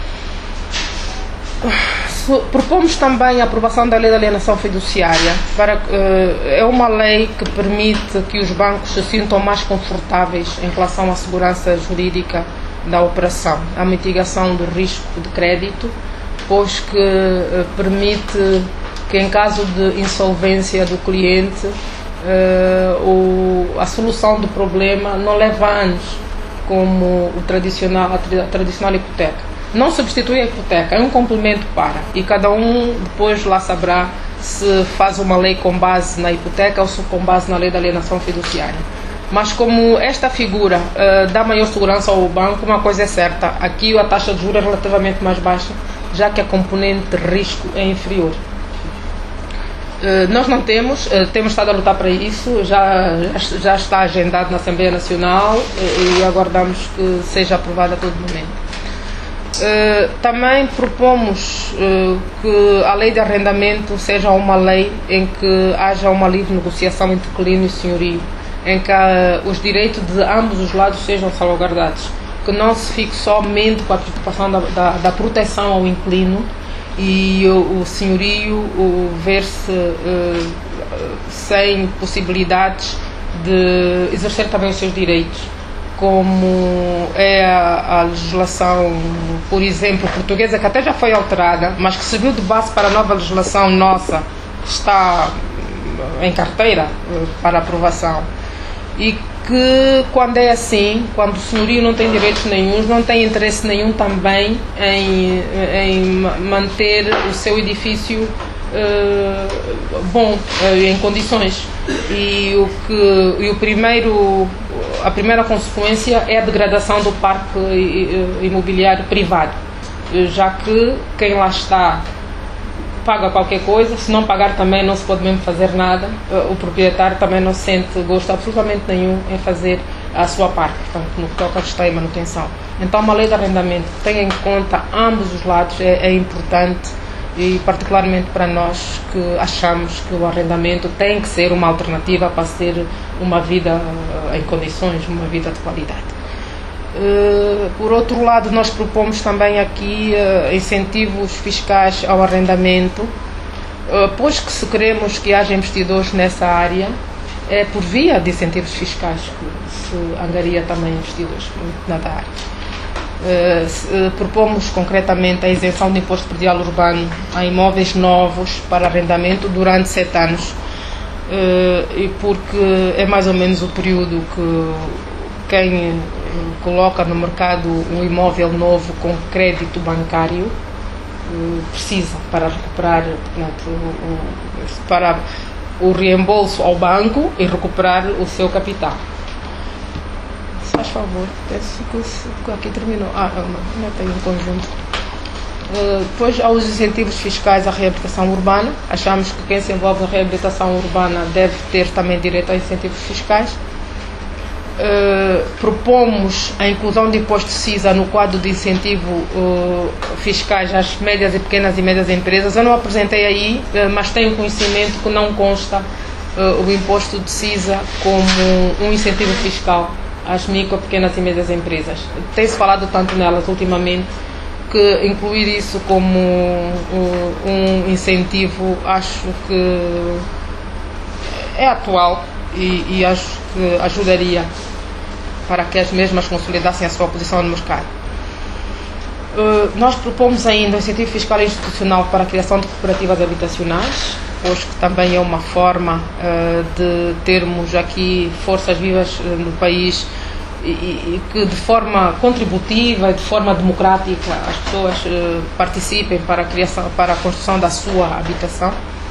Propomos também a aprovação da lei da alienação fiduciária. É uma lei que permite que os bancos se sintam mais confortáveis em relação à segurança jurídica da operação, a mitigação do risco de crédito, pois que permite que em caso de insolvência do cliente a solução do problema não leva anos, como a tradicional hipoteca. Não substitui a hipoteca, é um complemento para, e cada um depois lá saberá se faz uma lei com base na hipoteca ou se com base na lei da alienação fiduciária. Mas como esta figura dá maior segurança ao banco, uma coisa é certa, aqui a taxa de juros é relativamente mais baixa, já que a componente de risco é inferior. Nós não temos estado a lutar para isso, já está agendado na Assembleia Nacional e aguardamos que seja aprovado a todo momento. Também propomos que a lei de arrendamento seja uma lei em que haja uma livre negociação entre inquilino e senhorio, em que os direitos de ambos os lados sejam salvaguardados, que não se fique somente com a preocupação da proteção ao inquilino e o senhorio ver-se sem possibilidades de exercer também os seus direitos, como é a legislação, por exemplo, portuguesa, que até já foi alterada, mas que serviu de base para a nova legislação nossa, que está em carteira para aprovação. E que, quando é assim, quando o senhorio não tem direitos nenhuns, não tem interesse nenhum também em manter o seu edifício bom, em condições. E a primeira consequência é a degradação do parque imobiliário privado, já que quem lá está paga qualquer coisa, se não pagar também não se pode mesmo fazer nada, o proprietário também não sente gosto absolutamente nenhum em fazer a sua parte, portanto, no que toca à gestão e manutenção. Então, uma lei de arrendamento que tenha em conta ambos os lados é importante, e particularmente para nós que achamos que o arrendamento tem que ser uma alternativa para ter uma vida em condições, uma vida de qualidade. Por outro lado, nós propomos também aqui incentivos fiscais ao arrendamento, pois que se queremos que haja investidores nessa área, é por via de incentivos fiscais que se angaria também investidores na área. Propomos concretamente a isenção de imposto predial urbano a imóveis novos para arrendamento durante 7 anos, e porque é mais ou menos o período que quem coloca no mercado um imóvel novo com crédito bancário precisa para recuperar, para o reembolso ao banco e recuperar o seu capital. Se faz favor, penso que aqui terminou. Não tem um conjunto. Depois, aos incentivos fiscais à reabilitação urbana, achamos que quem se envolve na reabilitação urbana deve ter também direito a incentivos fiscais. Propomos a inclusão de imposto de CISA no quadro de incentivo fiscais às médias e pequenas e médias empresas. Eu não apresentei aí, mas tenho conhecimento que não consta o imposto de CISA como um incentivo fiscal às micro, pequenas e médias empresas. Tem-se falado tanto nelas ultimamente que incluir isso como um incentivo acho que é atual e acho que ajudaria para que as mesmas consolidassem a sua posição no mercado. Nós propomos ainda um incentivo fiscal institucional para a criação de cooperativas habitacionais, pois que também é uma forma de termos aqui forças vivas no país e que de forma contributiva e de forma democrática as pessoas participem para a construção da sua habitação.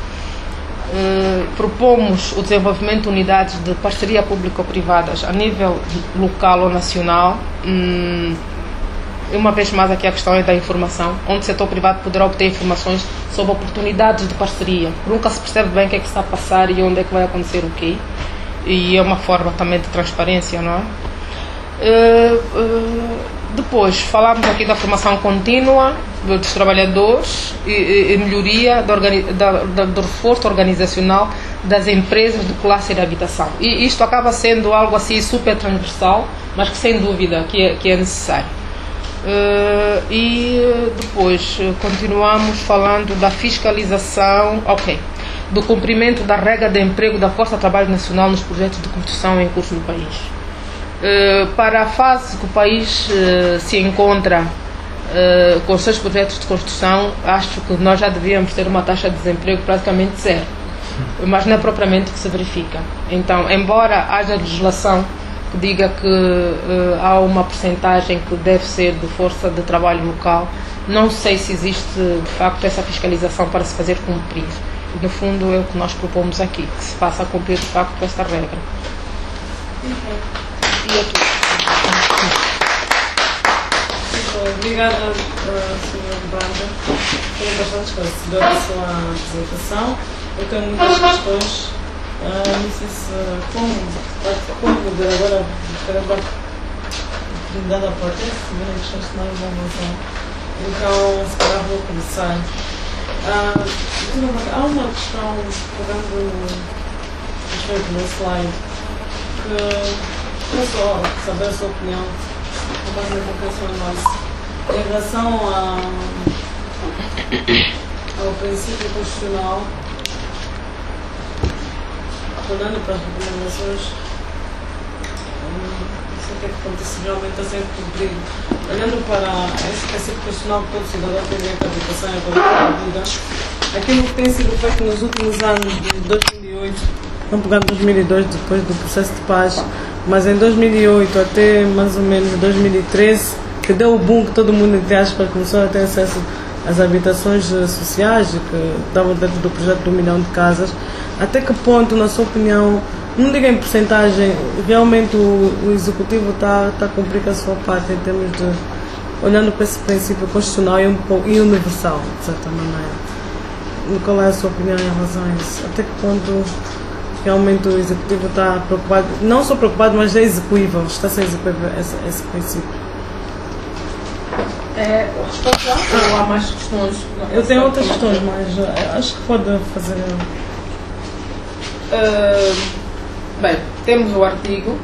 Propomos o desenvolvimento de unidades de parceria público-privadas a nível local ou nacional, uma vez mais aqui a questão é da informação, onde o setor privado poderá obter informações sobre oportunidades de parceria. Nunca se percebe bem o que é que está a passar e onde é que vai acontecer o quê. E é uma forma também de transparência, não é? Depois, falámos aqui da formação contínua dos trabalhadores e melhoria do reforço organizacional das empresas de classe de habitação. E isto acaba sendo algo assim super transversal, mas que sem dúvida que é necessário. E depois continuamos falando da fiscalização, do cumprimento da regra de emprego da Força de Trabalho Nacional nos projetos de construção em curso no país. Para a fase que o país se encontra com os seus projetos de construção, acho que nós já devíamos ter uma taxa de desemprego praticamente zero, mas não é propriamente o que se verifica. Então, embora haja legislação que diga que há uma percentagem que deve ser de força de trabalho local, não sei se existe de facto essa fiscalização para se fazer cumprir. E, no fundo, é o que nós propomos aqui, que se faça cumprir de facto esta regra. E a tu? Obrigada, Sra. Banda. Foi bastante esclarecedora a sua apresentação. Eu tenho muitas questões. Não sei se como moderadora quero dar oportunidade à plateia, se tiverem questões, senão eu vou avançar. Então, se calhar vou começar. Há uma questão, pegando no slide, que eu só saber a sua opinião, com base na compreensão nossa, em relação ao princípio constitucional, olhando para as recomendações, não sei o que é que acontece, realmente está sendo cumprido. Olhando para esse princípio constitucional que todo cidadão tem direito à habitação e à qualidade de vida, aquilo que tem sido feito nos últimos anos, de 2008, não pegando 2002, depois do processo de paz, mas em 2008 até mais ou menos 2013, que deu o boom que todo mundo, entre aspas, começou a ter acesso às habitações sociais, que estavam dentro do projeto do 1 milhão de casas. Até que ponto, na sua opinião, não diga em porcentagem, realmente o Executivo está a cumprir com a sua parte em termos de, olhando para esse princípio constitucional e universal, de certa maneira? Qual é a sua opinião em relação a isso? Até que ponto realmente o Executivo está preocupado, não só preocupado, mas é execuível, está a ser execuível esse princípio? Resposta ou há mais questões? Eu tenho outras questões, mas acho que pode fazer. Bem, temos o artigo,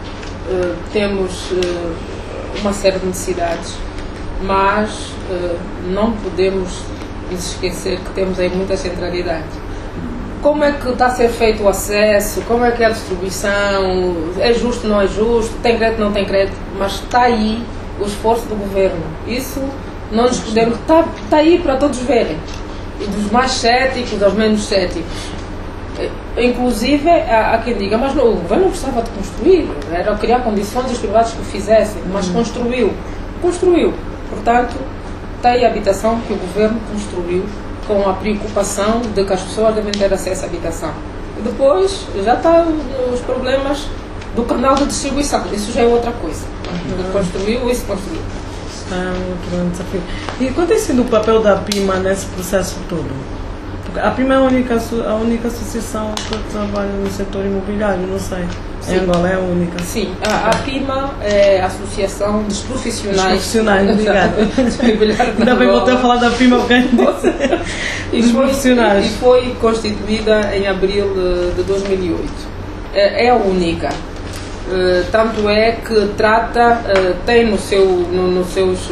temos uma série de necessidades, mas não podemos nos esquecer que temos aí muita centralidade. Como é que está a ser feito o acesso? Como é que é a distribuição? É justo, não é justo? Tem crédito, não tem crédito? Mas está aí o esforço do governo. Isso não nos podemos... Está aí para todos verem. E dos mais céticos aos menos céticos. Inclusive, há quem diga, mas não, o governo não precisava de construir, era criar condições e os privados que o fizessem, mas construiu. Portanto, tem a habitação que o governo construiu com a preocupação de que as pessoas devem ter acesso à habitação. E depois, já está os problemas do canal de distribuição, isso já é outra coisa. Construiu, isso construiu. Está um grande desafio. E qual tem sido o papel da PIMA nesse processo todo? A PIMA é a única associação que trabalha no setor imobiliário, não sei. Sim. Em Angola é a única. Sim, a PIMA é a Associação dos Profissionais. Dos profissionais, obrigada. Ainda bem voltei a falar da PIMA porque dos profissionais. E foi constituída em abril de 2008. É a única. Tanto é que trata, tem nos seus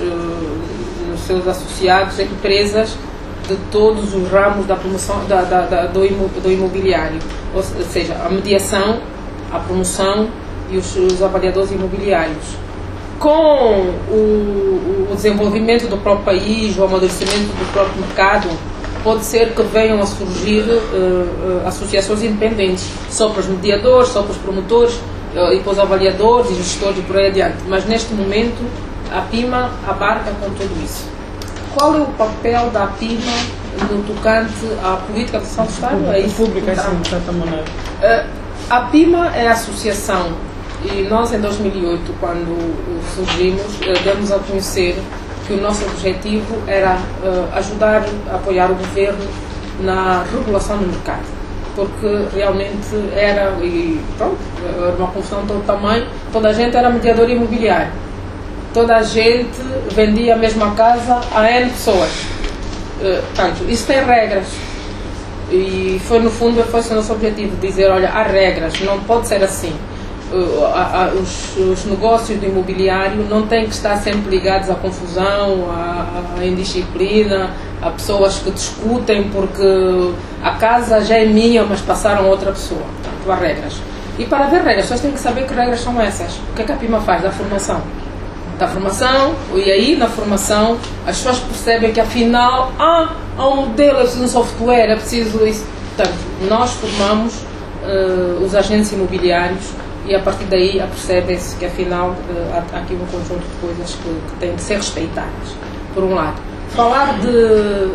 associados empresas de todos os ramos da promoção do imobiliário, ou seja, a mediação, a promoção e os avaliadores imobiliários. Com o desenvolvimento do próprio país, o amadurecimento do próprio mercado, pode ser que venham a surgir associações independentes, só para os mediadores, só para os promotores, e para os avaliadores e gestores e por aí adiante. Mas neste momento a PIMA abarca com tudo isso. Qual é o papel da PIMA no tocante à política de ação do Estado? Pública, sim, de certa maneira. A PIMA é a associação E nós, em 2008, quando surgimos, demos a conhecer que o nosso objetivo era ajudar a apoiar o governo na regulação do mercado, porque realmente era, e pronto, era uma confusão de todo tamanho, toda a gente era mediador imobiliário, toda a gente vendia a mesma casa a N pessoas. Portanto, isso tem regras, e foi no fundo foi o nosso objetivo, dizer, olha, há regras, não pode ser assim. Os negócios do imobiliário não têm que estar sempre ligados à confusão, à indisciplina, a pessoas que discutem porque a casa já é minha, mas passaram a outra pessoa. Portanto, há regras. E para haver regras, as pessoas têm que saber que regras são essas. O que é que a PIMA faz? Da formação. Da formação, e aí na formação as pessoas percebem que afinal há um modelo, é preciso um software, é preciso isso. Portanto, nós formamos os agentes imobiliários e a partir daí apercebem-se que afinal há aqui um conjunto de coisas que têm de ser respeitadas. Por um lado, falar de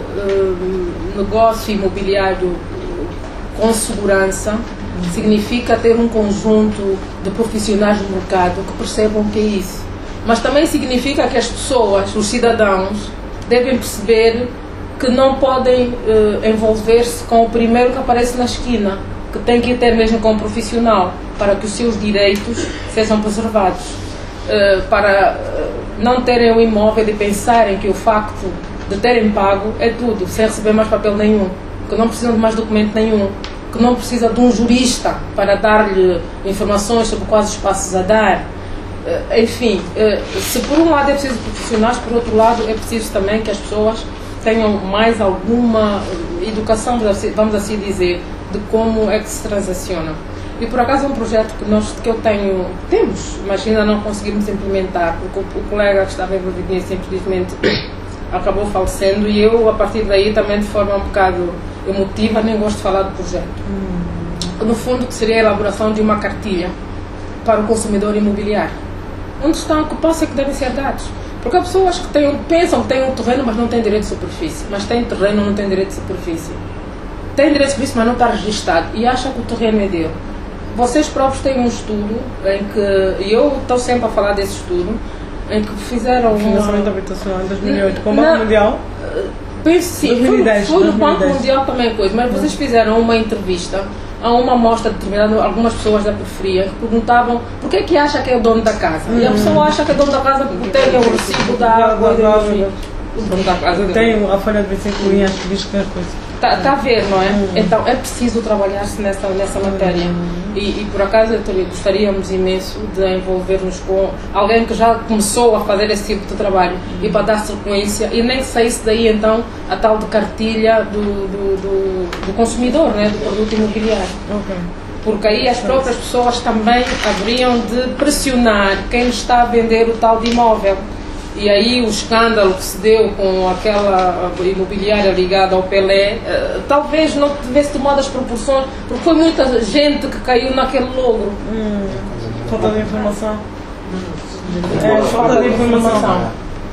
negócio imobiliário com segurança significa ter um conjunto de profissionais do mercado que percebam o que é isso. Mas também significa que as pessoas, os cidadãos, devem perceber que não podem envolver-se com o primeiro que aparece na esquina, que tem que ter mesmo com um profissional para que os seus direitos sejam preservados, para não terem o imóvel e pensarem que o facto de terem pago é tudo, sem receber mais papel nenhum, que não precisam de mais documento nenhum, que não precisa de um jurista para dar-lhe informações sobre quais os passos a dar. Enfim, se por um lado é preciso profissionais, por outro lado é preciso também que as pessoas tenham mais alguma educação, vamos assim dizer, de como é que se transaciona. E por acaso é um projeto que eu temos, mas ainda não conseguimos implementar, porque o colega que estava envolvido nisso simplesmente acabou falecendo, e eu a partir daí também de forma um bocado emotiva nem gosto de falar do projeto. No fundo, que seria a elaboração de uma cartilha para o consumidor imobiliário, onde estão que possa que devem ser dados. Porque há pessoas que pensam que têm um terreno, mas não têm direito de superfície. Mas têm terreno, não têm direito de superfície. Têm direito de superfície, mas não está registado. E acham que o terreno é dele. Vocês próprios têm um estudo, em que, e eu estou sempre a falar desse estudo, em que fizeram financiamento habitacional em 2008 com o Banco Mundial. Penso sim, 2010, foi no Banco Mundial também coisa, mas vocês fizeram uma entrevista a uma amostra determinada, algumas pessoas da periferia que perguntavam por que é que acha que é o dono da casa. E a pessoa acha que é dono da casa porque tem o recibo da água e o dono da casa. Tem a folha de 25 linhas que diz que é coisa. Está a ver, não é? Então é preciso trabalhar-se nessa matéria. E por acaso gostaríamos imenso de envolver-nos com alguém que já começou a fazer esse tipo de trabalho e para dar sequência, e nem saísse daí então a tal de cartilha do consumidor, né? Do produto imobiliário. Okay. Porque aí as próprias pessoas também haveriam de pressionar quem está a vender o tal de imóvel. E aí o escândalo que se deu com aquela imobiliária ligada ao Pelé, talvez não tivesse tomado as proporções, porque foi muita gente que caiu naquele logro. Falta de informação. Falta de informação.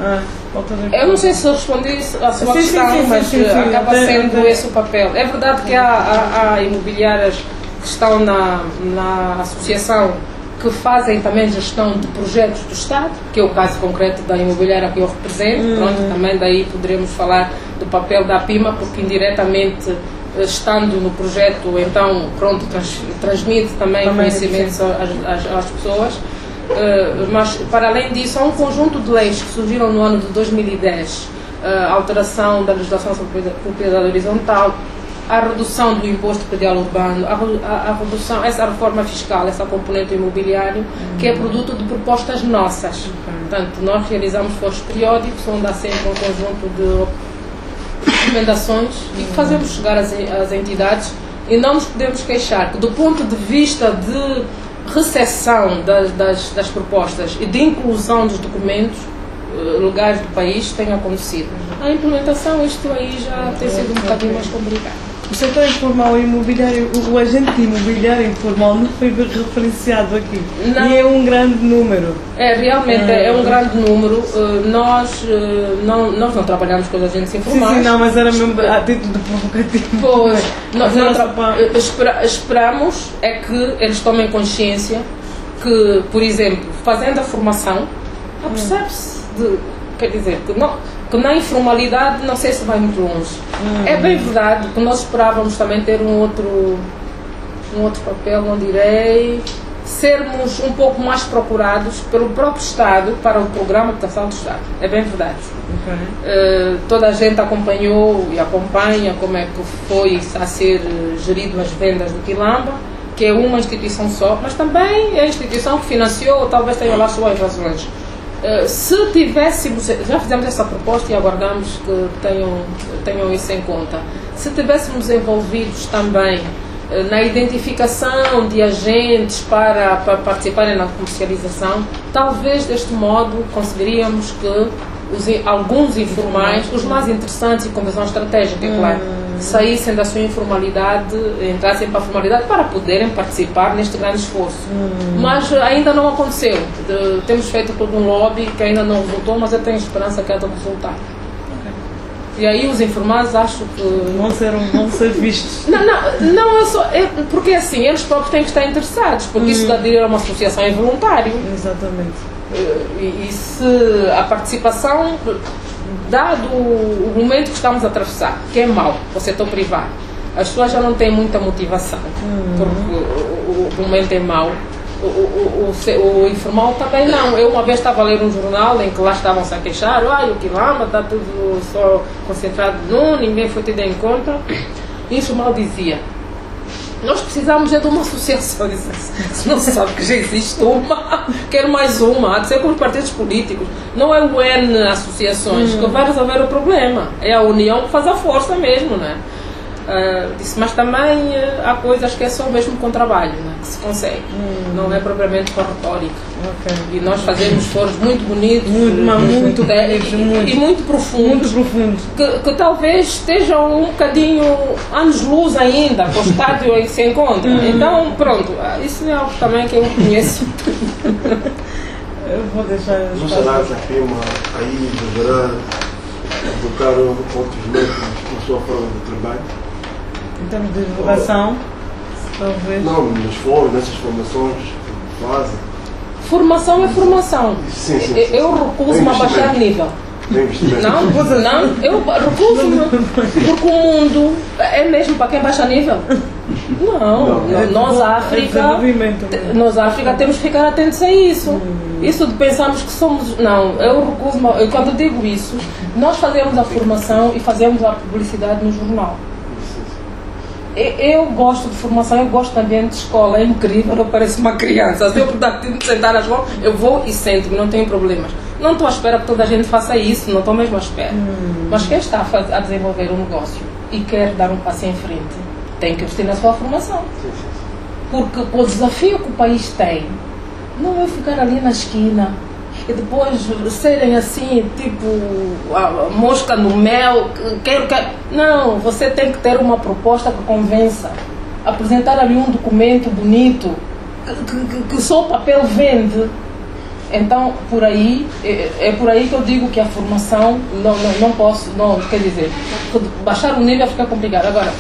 Eu não sei se eu respondi a sua questão, mas acaba sendo esse o papel. É verdade que há imobiliárias que estão na associação, que fazem também gestão de projetos do Estado, que é o caso concreto da imobiliária que eu represento. Pronto, também daí poderemos falar do papel da PIMA, porque indiretamente, estando no projeto, então, pronto, transmite também conhecimentos às pessoas. Mas, para além disso, há um conjunto de leis que surgiram no ano de 2010, a alteração da legislação sobre propriedade horizontal, a redução do imposto predial urbano, a redução, essa reforma fiscal, essa componente imobiliário, que é produto de propostas nossas. Portanto, nós realizamos fóruns periódicos, onde há sempre um conjunto de recomendações e que fazemos chegar às entidades, e não nos podemos queixar que, do ponto de vista de recepção das propostas e de inclusão dos documentos legais do país, tem acontecido. A implementação, isto aí já tem sido um bocadinho mais complicado. O setor informal imobiliário, o agente imobiliário informal não foi referenciado aqui. Não. E é um grande número. Realmente é um grande número. Nós não trabalhamos com os agentes informais. Sim, não, mas era mesmo a título de provocativo. Pois, esperamos é que eles tomem consciência que, por exemplo, fazendo a formação, percebe-se, quer dizer, que na informalidade não sei se vai muito longe. É bem verdade que nós esperávamos também ter um outro papel, não direi, sermos um pouco mais procurados pelo próprio Estado para o programa de habitação do Estado. É bem verdade. Toda a gente acompanhou e acompanha como é que foi a ser gerido as vendas do Quilamba, que é uma instituição só, mas também é a instituição que financiou, talvez tenha lá suas razões. Se tivéssemos, já fizemos essa proposta e aguardamos que tenham isso em conta, se tivéssemos envolvidos também na identificação de agentes para participarem na comercialização, talvez deste modo conseguiríamos que alguns informais, os mais interessantes e com visão estratégica, é claro, saíssem da sua informalidade, entrassem para a formalidade para poderem participar neste grande esforço. Mas ainda não aconteceu. Temos feito todo um lobby que ainda não resultou, mas eu tenho esperança que há de resultar. E aí os informais acho que vão ser vistos. Porque assim, eles próprios têm que estar interessados, porque isso de aderir a uma associação é voluntário. Exatamente. E se a participação, dado o momento que estamos a atravessar, que é mau para o setor privado, as pessoas já não têm muita motivação, porque o momento é mau. O informal também não. Eu uma vez estava a ler um jornal em que lá estavam-se a queixar, o Quilamba está tudo só concentrado ninguém foi tido em conta. E o informal dizia, nós precisamos de uma associação. Se não se sabe que já existe uma, quero mais uma, há de ser com os partidos políticos. Não é o N associações que vai resolver o problema, é a união que faz a força mesmo, né? Disse, mas também há coisas que é só mesmo com trabalho, né, que se consegue, não é propriamente com a retórica. E nós fazemos foros muito bonitos, muito e muito profundos, que talvez estejam um bocadinho anos-luz ainda para o estádio em que se encontra. Então, pronto, isso é algo também que eu conheço. Eu vou deixar. Não será que a firma aí deverá adotar outros métodos na sua forma de trabalho? Em termos de divulgação, talvez. Não, nos fóruns, nessas formações que fazem. Formação é formação. Sim. Eu recuso-me a baixar nível. Não, eu recuso-me. Porque o mundo é mesmo para quem baixa nível. Nós, África, temos que ficar atentos a isso. Isso de pensarmos que somos. Não, eu recuso-me. Quando digo isso, nós fazemos a formação e fazemos a publicidade no jornal. Eu gosto de formação, eu gosto também de escola, é incrível, eu pareço uma criança. Se eu puder sentar às mãos, eu vou e sento, não tenho problemas. Não estou à espera que toda a gente faça isso, não estou mesmo à espera. Mas quem está a desenvolver um negócio e quer dar um passo em frente, tem que investir na sua formação. Porque o desafio que o país tem não é ficar ali na esquina e depois serem assim, tipo a mosca no mel, quero. Não, você tem que ter uma proposta que convença, apresentar ali um documento bonito, que só o papel vende. Então, por aí, é por aí que eu digo que a formação não posso, quer dizer, baixar o nível fica complicado. Agora,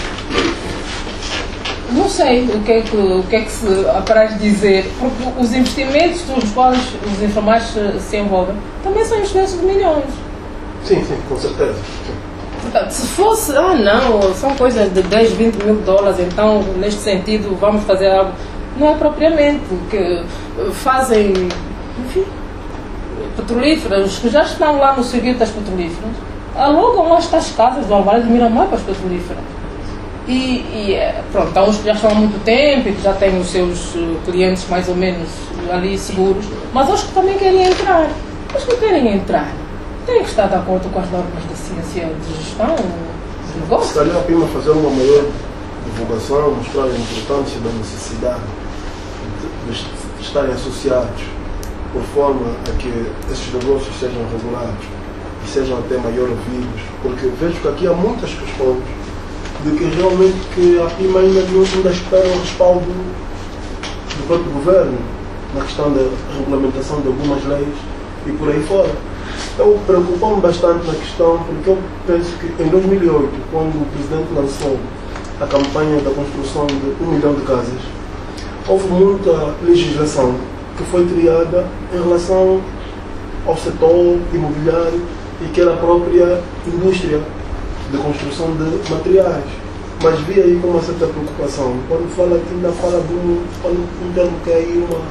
não sei o que é que se apraz dizer, porque os investimentos dos quais os informais se envolvem também são investimentos de milhões. Sim, com certeza. Portanto, se fosse, não, são coisas de 10, 20 mil dólares, então neste sentido vamos fazer algo. Não é propriamente, que fazem, enfim, petrolíferas, que já estão lá no circuito das petrolíferas, alugam estas casas do Alvarez de Miramar para as petrolíferas. Pronto, há uns que já estão há muito tempo e que já têm os seus clientes mais ou menos ali seguros, mas aos que também querem entrar. Os que querem entrar têm que estar de acordo com as normas da ciência de gestão de negócio. Se calhar a PIMA fazer uma maior divulgação, mostrar a importância da necessidade de estarem associados por forma a que esses negócios sejam regulados e sejam até maior ouvidos, porque vejo que aqui há muitas questões de que realmente que a PIMA ainda espera o respaldo do próprio governo na questão da regulamentação de algumas leis e por aí fora. Então preocupa-me bastante na questão, porque eu penso que em 2008, quando o Presidente lançou a campanha da construção de 1 milhão de casas, houve muita legislação que foi criada em relação ao setor imobiliário e que era a própria indústria de construção de materiais. Mas vi aí com uma certa preocupação. Quando fala aqui, ainda fala de um termo que é aí uma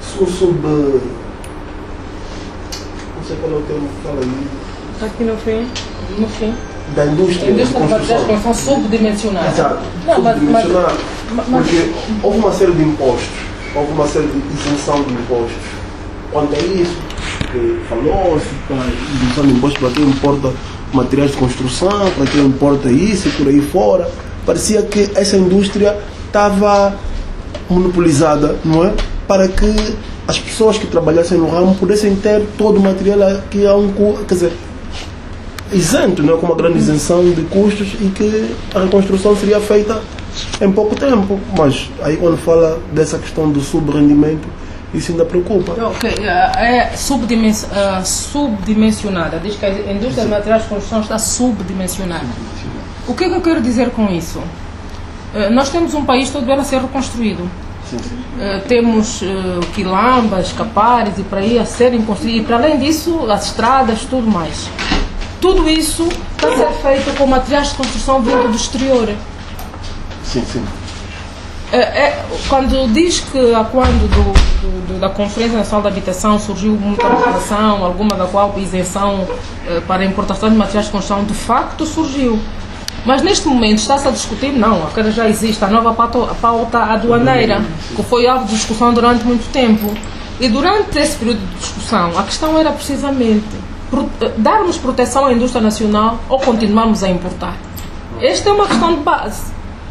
não sei qual é o termo que fala aí. Aqui no fim. No fim. Da indústria. A indústria de materiais de construção subdimensionada. Exato. Não, Subdimensionada. Porque houve uma série de impostos, houve uma série de isenção de impostos. Quanto a isso, falou-se para isenção de impostos para quem importa materiais de construção, para quem importa isso e por aí fora. Parecia que essa indústria estava monopolizada, não é? Para que as pessoas que trabalhassem no ramo pudessem ter todo o material que há quer dizer, isento, não é? Com uma grande isenção de custos e que a reconstrução seria feita em pouco tempo. Mas aí quando fala dessa questão do subrendimento, isso ainda preocupa. Ok, é subdimensionada. Diz que a indústria de materiais de construção está subdimensionada. O que é que eu quero dizer com isso? Nós temos um país todo a ser reconstruído. Sim. Temos quilambas, capares e para aí a serem construídos. E para além disso, as estradas, tudo mais. Tudo isso está a ser feito com materiais de construção vindo do exterior. Sim, sim. Quando diz que quando da Conferência Nacional da Habitação surgiu muita legislação, alguma da qual isenção para a importação de materiais de construção, de facto surgiu. Mas neste momento está-se a discutir, não, aquela já existe, a nova pauta aduaneira, que foi alvo de discussão durante muito tempo. E durante esse período de discussão, a questão era precisamente darmos proteção à indústria nacional ou continuarmos a importar. Esta é uma questão de base.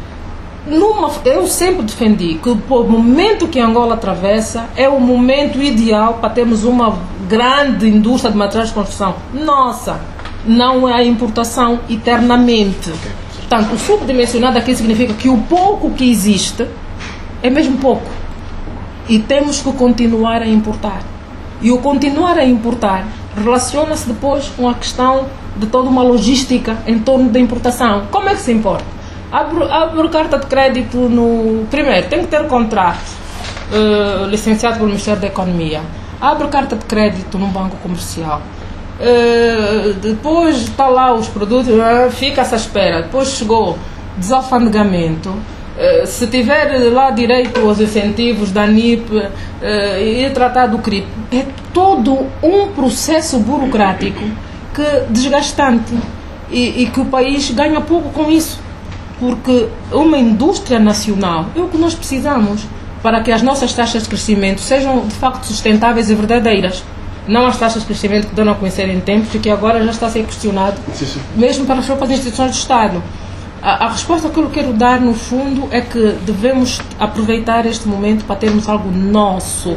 Eu sempre defendi que o momento que Angola atravessa é o momento ideal para termos uma grande indústria de materiais de construção. Nossa, não é a importação eternamente. Portanto, o subdimensionado aqui significa que o pouco que existe é mesmo pouco. E temos que continuar a importar. E o continuar a importar relaciona-se depois com a questão de toda uma logística em torno da importação. Como é que se importa? Abro carta de crédito no... Primeiro, tem que ter contrato licenciado pelo Ministério da Economia. Abro carta de crédito num banco comercial. Depois está lá os produtos, fica-se à espera. Depois chegou desalfandegamento. Se tiver lá direito aos incentivos da NIP e tratar do CRIP, é todo um processo burocrático desgastante e que o país ganha pouco com isso. Porque uma indústria nacional é o que nós precisamos para que as nossas taxas de crescimento sejam de facto sustentáveis e verdadeiras. Não as taxas de crescimento que dão a conhecer em tempos e que agora já está a ser questionado, mesmo para as próprias instituições do Estado. A resposta que eu quero dar, no fundo, é que devemos aproveitar este momento para termos algo nosso.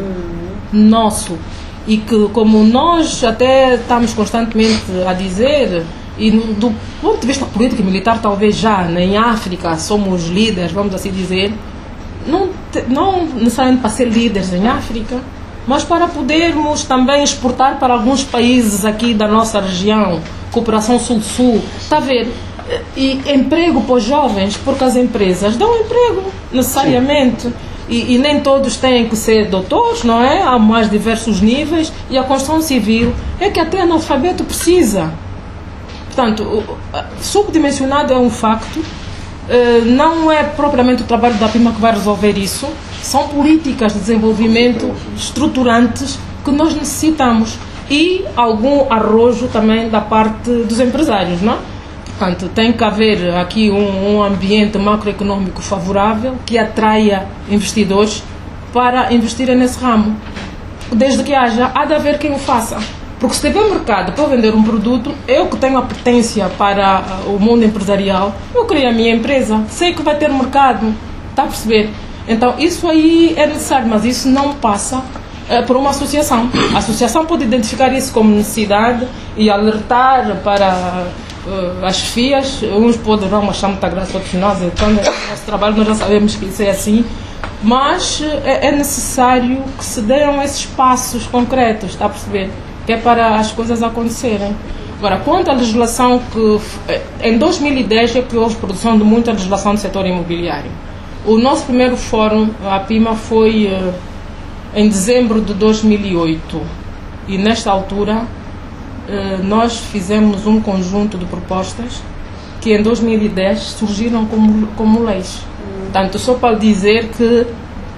E que, como nós até estamos constantemente a dizer, e do ponto de vista político e militar, talvez já em África somos líderes, vamos assim dizer, não necessariamente para ser líderes em África, mas para podermos também exportar para alguns países aqui da nossa região, cooperação sul-sul, está a ver? E emprego para os jovens, porque as empresas dão emprego, necessariamente. E nem todos têm que ser doutores, não é? Há mais diversos níveis, e a construção civil é que até analfabeto precisa. Portanto, subdimensionado é um facto, não é propriamente o trabalho da PIMA que vai resolver isso, são políticas de desenvolvimento estruturantes que nós necessitamos e algum arrojo também da parte dos empresários, não é? Portanto, tem que haver aqui um ambiente macroeconómico favorável que atraia investidores para investirem nesse ramo. Desde que há de haver quem o faça. Porque se tiver mercado para vender um produto, eu que tenho a potência para o mundo empresarial, eu criei a minha empresa, sei que vai ter mercado, está a perceber? Então isso aí é necessário, mas isso não passa por uma associação. A associação pode identificar isso como necessidade e alertar para as FIAs, uns poderão achar muita graça, outros nós, então no nosso trabalho nós já sabemos que isso é assim, mas é necessário que se deem esses passos concretos, está a perceber? Que é para as coisas acontecerem. Agora, quanto à legislação, em 2010 é que houve produção de muita legislação do setor imobiliário. O nosso primeiro fórum, a PIMA, foi em dezembro de 2008, e nesta altura nós fizemos um conjunto de propostas que em 2010 surgiram como leis. Portanto, só para dizer que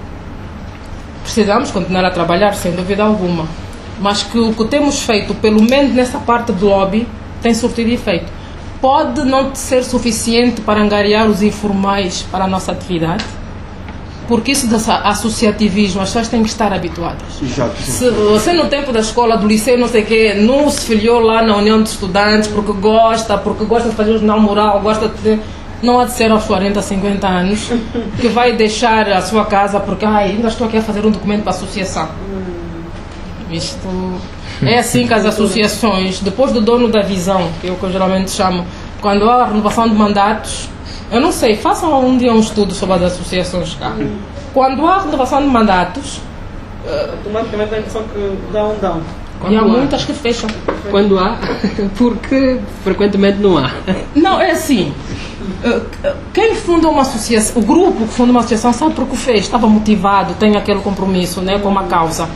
precisamos continuar a trabalhar, sem dúvida alguma, mas que o que temos feito, pelo menos nessa parte do lobby, tem surtido efeito. Pode não ser suficiente para angariar os informais para a nossa atividade, porque isso do associativismo, as pessoas têm que estar habituadas. Exato. Se você no tempo da escola, do liceu, não sei o quê, não se filiou lá na União de Estudantes porque gosta de fazer o jornal moral, não há de ser aos 40, 50 anos, que vai deixar a sua casa porque ainda estou aqui a fazer um documento para a associação. Isto é assim que as associações, depois do dono da visão, que é o que eu geralmente chamo, quando há a renovação de mandatos, eu não sei, façam um dia um estudo sobre as associações cá. Quando há a renovação de mandatos, automaticamente a impressão que dão. E há muitas que fecham. Quando há, porque frequentemente não há. Não, é assim. Quem funda uma associação, o grupo que funda uma associação sabe porque o fez, estava motivado, tem aquele compromisso, né, com uma causa.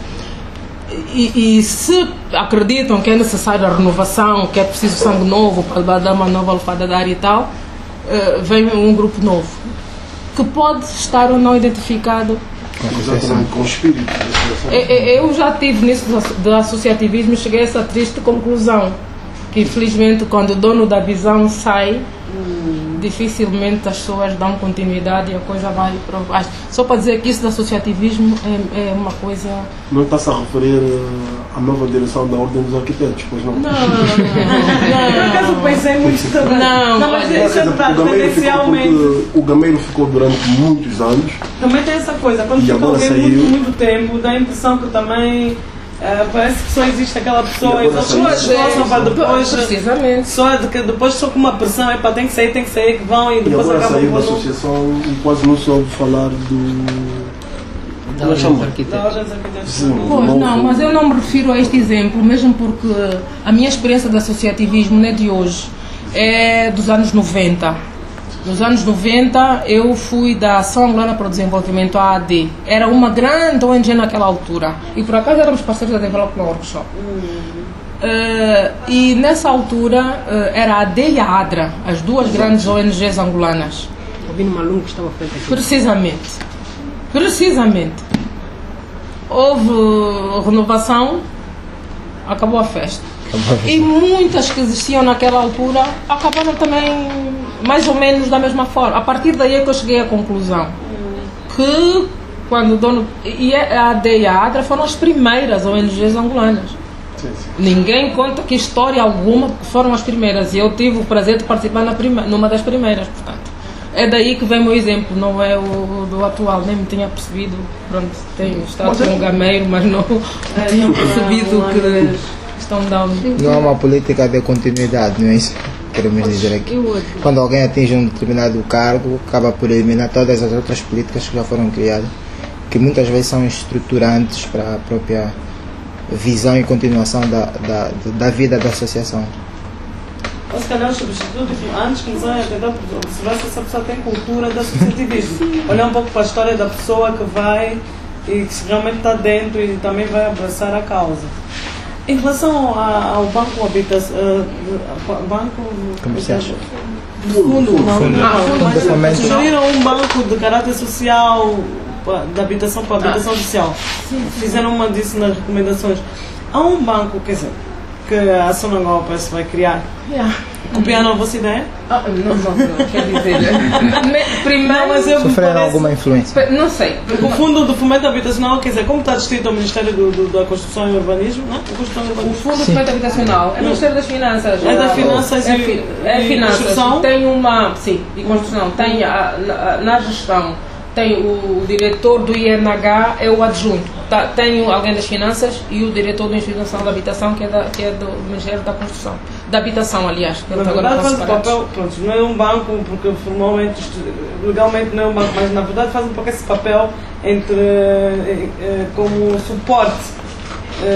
E se acreditam que é necessária a renovação, que é preciso sangue novo para dar uma nova alfaiataria e tal, vem um grupo novo que pode estar ou não identificado. Exatamente, com o espírito da associação. Eu já tive nisso do associativismo e cheguei a essa triste conclusão, que infelizmente quando o dono da visão sai, dificilmente as pessoas dão continuidade e a coisa vai para baixo. Só para dizer que isso do associativismo é uma coisa... Não está-se a referir à nova direção da Ordem dos Arquitetos, pois não? Não. Por acaso pensei muito também. Não, mas isso é verdade, tendencialmente. O Gameiro ficou durante muitos anos. Também tem essa coisa, quando fica alguém muito tempo, dá a impressão que também parece que só existe aquela pessoa e as pessoas esforçam para depois. Precisamente. Depois só com uma pressão, tem que sair, que vão e depois agora acabam saiu da associação e quase não soube falar da Ordem dos Arquitetos. Não, mas eu não me refiro a este exemplo, mesmo porque a minha experiência de associativismo não é de hoje, é dos anos 90. Nos anos 90 eu fui da Ação Angolana para o Desenvolvimento, a AD. Era uma grande ONG naquela altura. E por acaso éramos parceiros da Development Workshop. E nessa altura era a AD e a ADRA, as duas grandes ONGs angolanas. Ouvindo uma aluna que estava à frente aqui. Precisamente. Houve renovação, acabou a festa. E muitas que existiam naquela altura acabaram também mais ou menos da mesma forma. A partir daí é que eu cheguei à conclusão que quando o dono... E a AD e a ADRA foram as primeiras ONGs angolanas. Sim. Ninguém conta que história alguma, foram as primeiras. E eu tive o prazer de participar numa das primeiras, portanto. É daí que vem o meu exemplo, não é o do atual. Nem me tinha percebido. Pronto, tenho estado com o Gameiro, mas não tinha percebido que estão dando. Não há uma política de continuidade, não é isso? Queremos dizer aqui. Quando alguém atinge um determinado cargo, acaba por eliminar todas as outras políticas que já foram criadas, que muitas vezes são estruturantes para a própria visão e continuação da vida da associação. Ou se calhar o substituto, antes começar a tentar observar se essa pessoa tem cultura de associativismo. Olhar um pouco para a história da pessoa que vai e que realmente está dentro e também vai abraçar a causa. Em relação ao banco habitação, banco comerciais, fundo, mas sugeriram um banco de caráter social, de habitação para habitação social. Fizeram uma disso nas recomendações. Há um banco, quer dizer, que a Ação Angola parece que vai criar. Copiaram a vossa ideia? Não, quer dizer. Primeiro, mas sofreram alguma influência? Não sei. O Fundo do Fomento Habitacional, quer dizer, como está distrito ao Ministério da Construção e Urbanismo, não? O Fundo do Fomento Habitacional é o Ministério das Finanças. É das Finanças e Construção? Tem uma. Sim, e construção. Tem na gestão. Tem o diretor do INH, é o adjunto. Tem alguém das finanças e o diretor da instituição da habitação, que é do Ministério da Construção. Da habitação, aliás. Na verdade faz o papel, pronto, não é um banco, porque formalmente, legalmente não é um banco, mas na verdade faz um pouco esse papel como suporte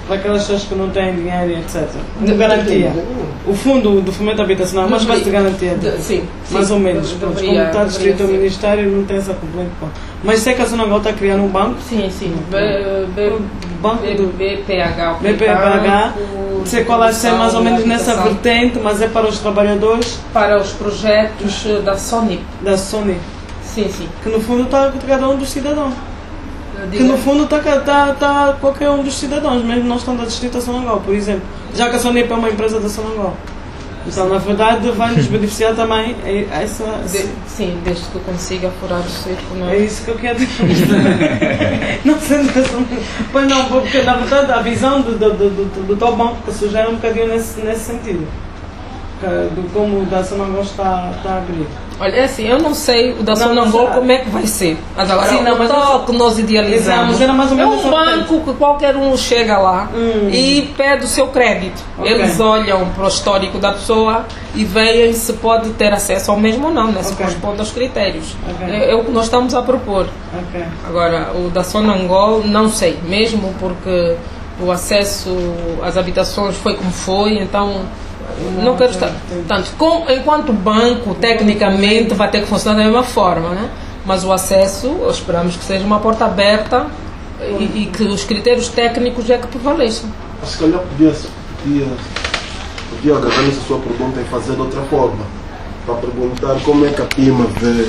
para aquelas pessoas que não têm dinheiro e etc. De garantia. O fundo do fomento habitacional, mas vai ter garantia. Sim. Mais ou menos. Como está descrito ao Ministério, não tem essa componente. Mas sei que a Sonangol está criando um banco. Sim. Banco do BPH. Sei qual vai ser mais ou menos nessa vertente, mas é para os trabalhadores. Para os projetos da Sonip. Da Sonip. Sim. Que no fundo está cada um dos cidadãos. Que no fundo está qualquer um dos cidadãos, mesmo não estão da distrito da Sonangol, por exemplo. Já que a Sonip é uma empresa da Sonangol. Então, na verdade, vai nos beneficiar também essa... Sim, desde que eu consiga furar o cerco, não é? É isso que eu quero dizer. Não sendo que pois não, porque na verdade a visão do tal banco que sugere um bocadinho nesse sentido. Do como o da Sonangol está a abrir. Olha, é assim, eu não sei o da Sonangol como é que vai ser. Mas agora, sim, não, o que nós idealizamos era mais ou menos é um banco que qualquer um chega lá e pede o seu crédito. Okay. Eles olham para o histórico da pessoa e veem se pode ter acesso ao mesmo ou não, né? Se corresponde aos critérios. É o que nós estamos a propor. Agora, o da Sonangol, não sei, mesmo porque o acesso às habitações foi como foi, então... Não quero estar. Portanto, enquanto banco, tecnicamente, vai ter que funcionar da mesma forma, né? Mas o acesso, esperamos que seja uma porta aberta e que os critérios técnicos é que prevaleçam. Se calhar podia agarrar nessa sua pergunta e fazer de outra forma. Para perguntar como é que a PIMA vê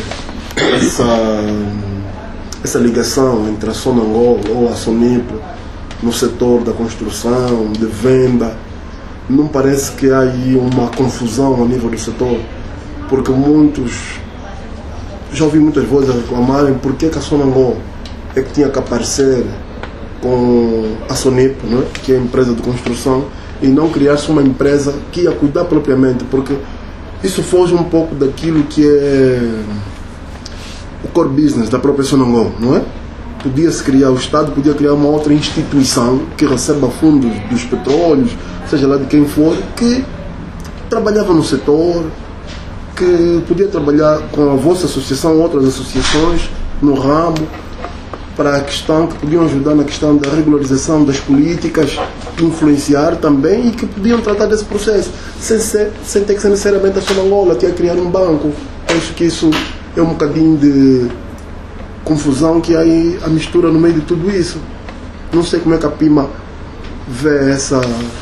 essa ligação entre a Sonangol ou a Sonip no setor da construção, de venda. Não parece que há aí uma confusão a nível do setor? Porque já ouvi muitas vozes reclamarem porque a Sonangol é que tinha que aparecer com a Sonip, não é? Que é a empresa de construção, e não criar-se uma empresa que ia cuidar propriamente, porque isso foge um pouco daquilo que é o core business da própria Sonangol, não é? Podia-se criar, o Estado podia criar uma outra instituição que receba fundos dos petróleos, seja lá de quem for, que trabalhava no setor, que podia trabalhar com a vossa associação, outras associações no ramo, para a questão, que podiam ajudar na questão da regularização das políticas, influenciar também, e que podiam tratar desse processo, sem ter que ser necessariamente a Sonangol que ia criar um banco. Acho que isso é um bocadinho de confusão que há aí, a mistura no meio de tudo isso. Não sei como é que a PIMA vê esse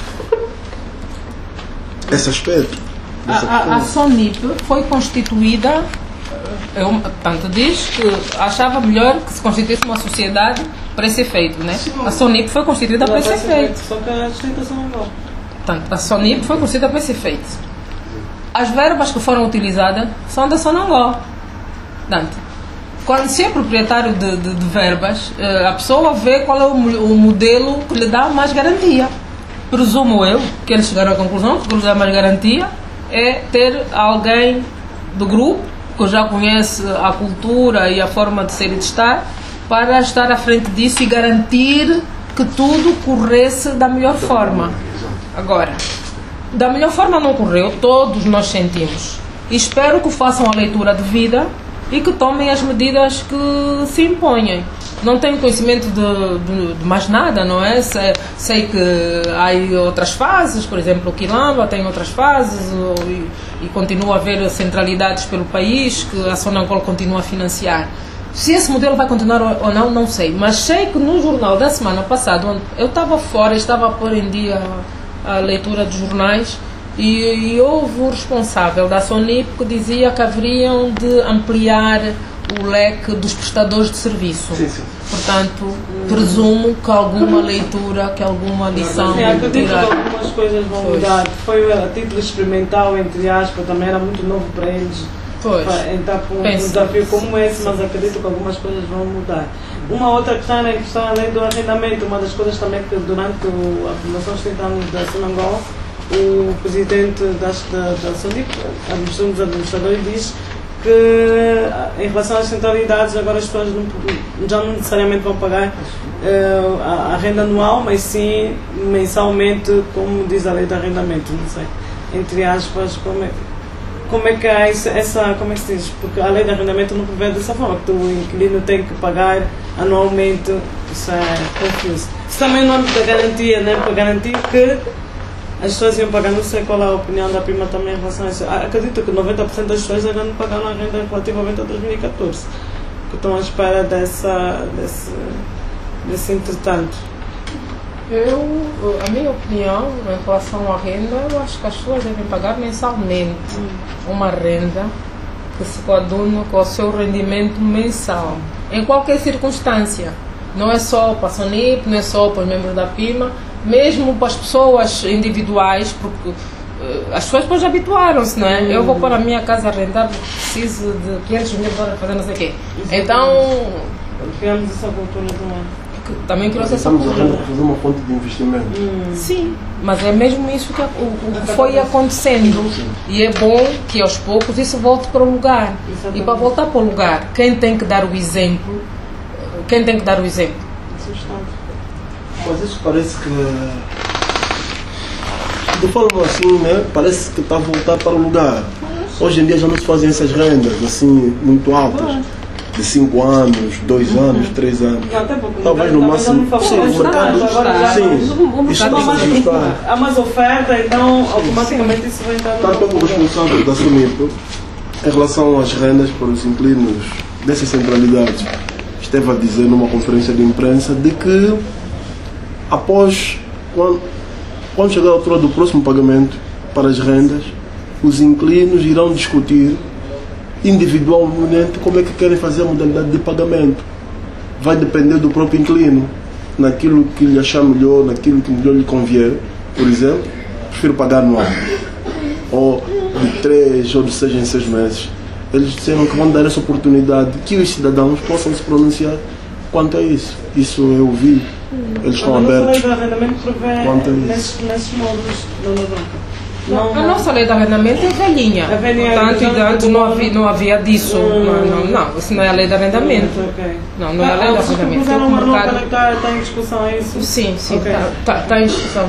aspecto. A Sonip foi constituída, tanto diz que achava melhor que se constituísse uma sociedade para esse efeito, né? A Sonip foi constituída para esse efeito. Só que a sustentação não é. Portanto, a Sonip foi constituída para esse efeito. As verbas que foram utilizadas são da Sonangol. Portanto, quando se é proprietário de verbas, a pessoa vê qual é o modelo que lhe dá mais garantia. Presumo eu que eles chegaram à conclusão que o que lhe dá mais garantia é ter alguém do grupo que já conhece a cultura e a forma de ser e de estar, para estar à frente disso e garantir que tudo corresse da melhor forma. Agora, da melhor forma não correu, todos nós sentimos. E espero que façam a leitura devida e que tomem as medidas que se impõem. Não tenho conhecimento de mais nada, não é? Sei que há outras fases, por exemplo, o Quilamba tem outras fases e continua a haver centralidades pelo país que a Sonangol continua a financiar. Se esse modelo vai continuar ou não, não sei. Mas sei que no jornal da semana passada, onde eu estava fora, estava a pôr em dia a leitura dos jornais, e houve o responsável da Sonip que dizia que haveriam de ampliar o leque dos prestadores de serviço. Sim, sim. Portanto, presumo que alguma leitura, que alguma lição... Sim, acredito que algumas coisas vão mudar. Foi a título experimental, entre aspas, também era muito novo para eles. Entrar por um desafio como esse, mas acredito que algumas coisas vão mudar. Uma outra questão é a questão além do arrendamento. Uma das coisas também que durante a formação dos 30 anos da Sonangol, o presidente da Sonip, um dos administradores, diz que em relação às centralidades agora as pessoas já não necessariamente vão pagar a renda anual, mas sim mensalmente, como diz a lei de arrendamento, não sei, entre aspas, como é que há essa, como é que se diz? Porque a lei de arrendamento não prevê dessa forma, que o inquilino tem que pagar anualmente Isso é confuso. Isso também no âmbito da garantia, né? Para garantir que as pessoas iam pagar. Não sei qual é a opinião da prima também em relação a isso. Acredito que 90% das pessoas ainda não pagaram a renda relativamente a 2014, que estão à espera desse entretanto. A minha opinião em relação à renda, eu acho que as pessoas devem pagar mensalmente uma renda que se coadune com o seu rendimento mensal, em qualquer circunstância. Não é só para a SONIP, não é só para os membros da PIMA, mesmo para as pessoas individuais, porque as pessoas depois habituaram-se, não é? Eu vou para a minha casa arrendar porque preciso de 500 mil dólares para fazer não sei o quê. Então... Criamos essa cultura também. Também criou essa cultura. Estamos a fazer uma fonte de investimento. Sim, mas é mesmo isso que foi acontecendo. E é bom que aos poucos isso volte para o lugar. Exatamente. E para voltar para o lugar, quem tem que dar o exemplo? Quem tem que dar o exemplo? Mas isso parece que, de forma assim, né, parece que está a voltar para o lugar. Hoje em dia já não se fazem essas rendas assim muito altas, de 5 anos, 2 anos, 3 anos. Talvez no máximo. Sim, o mercado. Sim, isso está a ajustar. Há mais oferta, então automaticamente isso vai entrar. Tanto como responsável da SONIP em relação às rendas para os inquilinos dessas centralidades, esteve a dizer numa conferência de imprensa de que após, quando chegar a altura do próximo pagamento para as rendas, os inquilinos irão discutir individualmente como é que querem fazer a modalidade de pagamento. Vai depender do próprio inquilino, naquilo que lhe achar melhor, naquilo que melhor lhe convier. Por exemplo, prefiro pagar no ano, ou de 3 ou de 6 em 6 meses. Eles disseram que vão dar essa oportunidade que os cidadãos possam se pronunciar quanto a isso. Isso eu ouvi. Eles estão abertos. A arrendamento prevê nesses módulos a nossa lei de arrendamento é velhinha. Portanto, antes não havia disso. Não, isso não é a lei de arrendamento. Não é a lei de arrendamento. Está em discussão, é isso? Sim, está em discussão.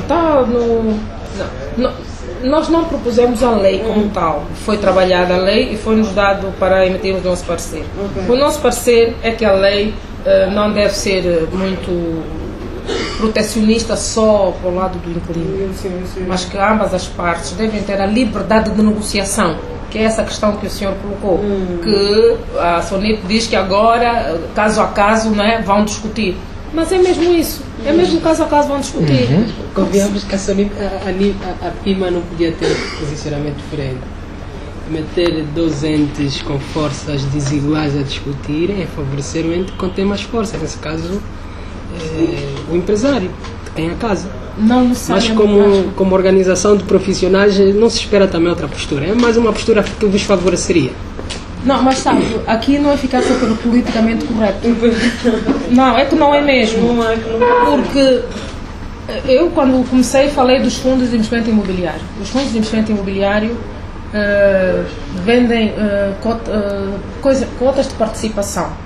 Nós não propusemos a lei como tal. Foi trabalhada a lei e foi-nos dado para emitirmos o nosso parecer. O nosso parecer é que a lei não deve ser muito protecionista só para o lado do inquilino, mas que ambas as partes devem ter a liberdade de negociação, que é essa questão que o senhor colocou, que a SONIP diz que agora, caso a caso, né, vão discutir. Mas é mesmo isso, é mesmo caso a caso vão discutir. Convenhamos que a SONIP, a PIMA não podia ter um posicionamento diferente. Meter 2 entes com forças desiguais a discutirem é favorecer o ente que contém mais força, nesse caso o empresário que tem a casa. Não, mas como organização de profissionais não se espera também outra postura, é mais uma postura que vos favoreceria. Não, mas sabe, aqui não é ficar pelo politicamente correto. Não, é que não é mesmo. Porque eu, quando comecei, falei dos fundos de investimento imobiliário. Os fundos de investimento imobiliário vendem cotas de participação.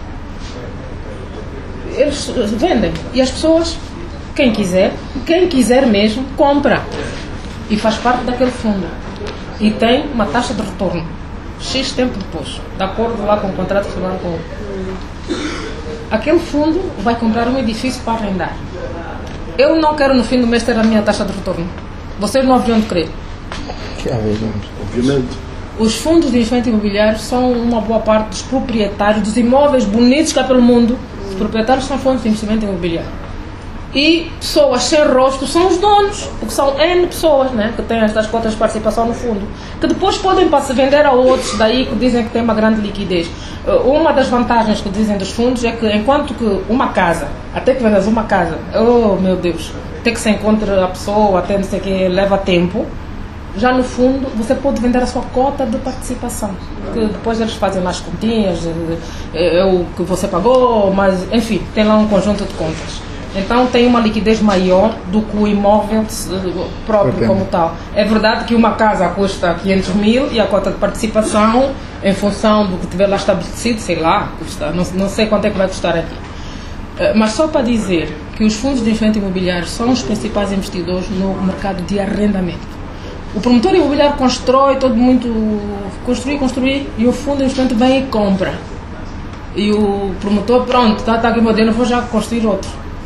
Eles vendem e as pessoas, quem quiser mesmo, compra e faz parte daquele fundo e tem uma taxa de retorno X tempo depois, de acordo lá com o contrato que vai com aquele fundo, vai comprar um edifício para arrendar. Eu não quero no fim do mês ter a minha taxa de retorno. Vocês não haveriam de querer. Obviamente. Os fundos de investimento imobiliário são uma boa parte dos proprietários dos imóveis bonitos que há pelo mundo. Os proprietários são fundos de investimento imobiliário. E pessoas sem rosto são os donos, porque são N pessoas, né, que têm estas cotas de participação no fundo, que depois podem se vender a outros daí que dizem que tem uma grande liquidez. Uma das vantagens que dizem dos fundos é que enquanto que uma casa, até que vendas uma casa, oh meu Deus, até que se encontre a pessoa, até não sei o que, leva tempo. Já no fundo, você pode vender a sua cota de participação, que depois eles fazem mais continhas, é o que você pagou, mas enfim, tem lá um conjunto de contas. Então tem uma liquidez maior do que o imóvel próprio como tal. É verdade que uma casa custa 500 mil e a cota de participação, em função do que tiver lá estabelecido, sei lá, custa, não sei quanto é que vai custar aqui. Mas só para dizer que os fundos de investimento imobiliário são os principais investidores no mercado de arrendamento. O promotor imobiliário constrói, todo muito construir, e o fundo de investimento vem e compra. E o promotor, pronto, está aqui moderno, vou já construir outro.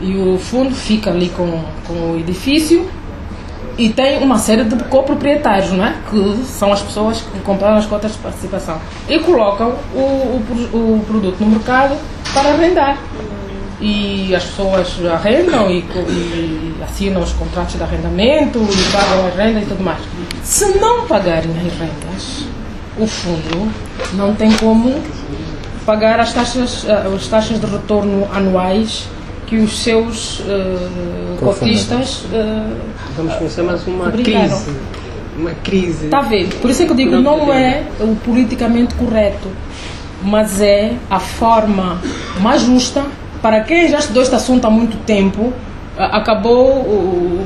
E o fundo fica ali com o edifício e tem uma série de coproprietários, não é? Que são as pessoas que compraram as cotas de participação e colocam o produto no mercado para arrendar. E as pessoas arrendam e assinam os contratos de arrendamento e pagam a renda e tudo mais. Se não pagarem as rendas, o fundo não tem como pagar as taxas de retorno anuais que os seus cotistas vamos começar mais uma obrigaram. crise. Está a ver? Por isso é que eu digo, não é o politicamente correto, mas é a forma mais justa para quem já estudou este assunto há muito tempo, acabou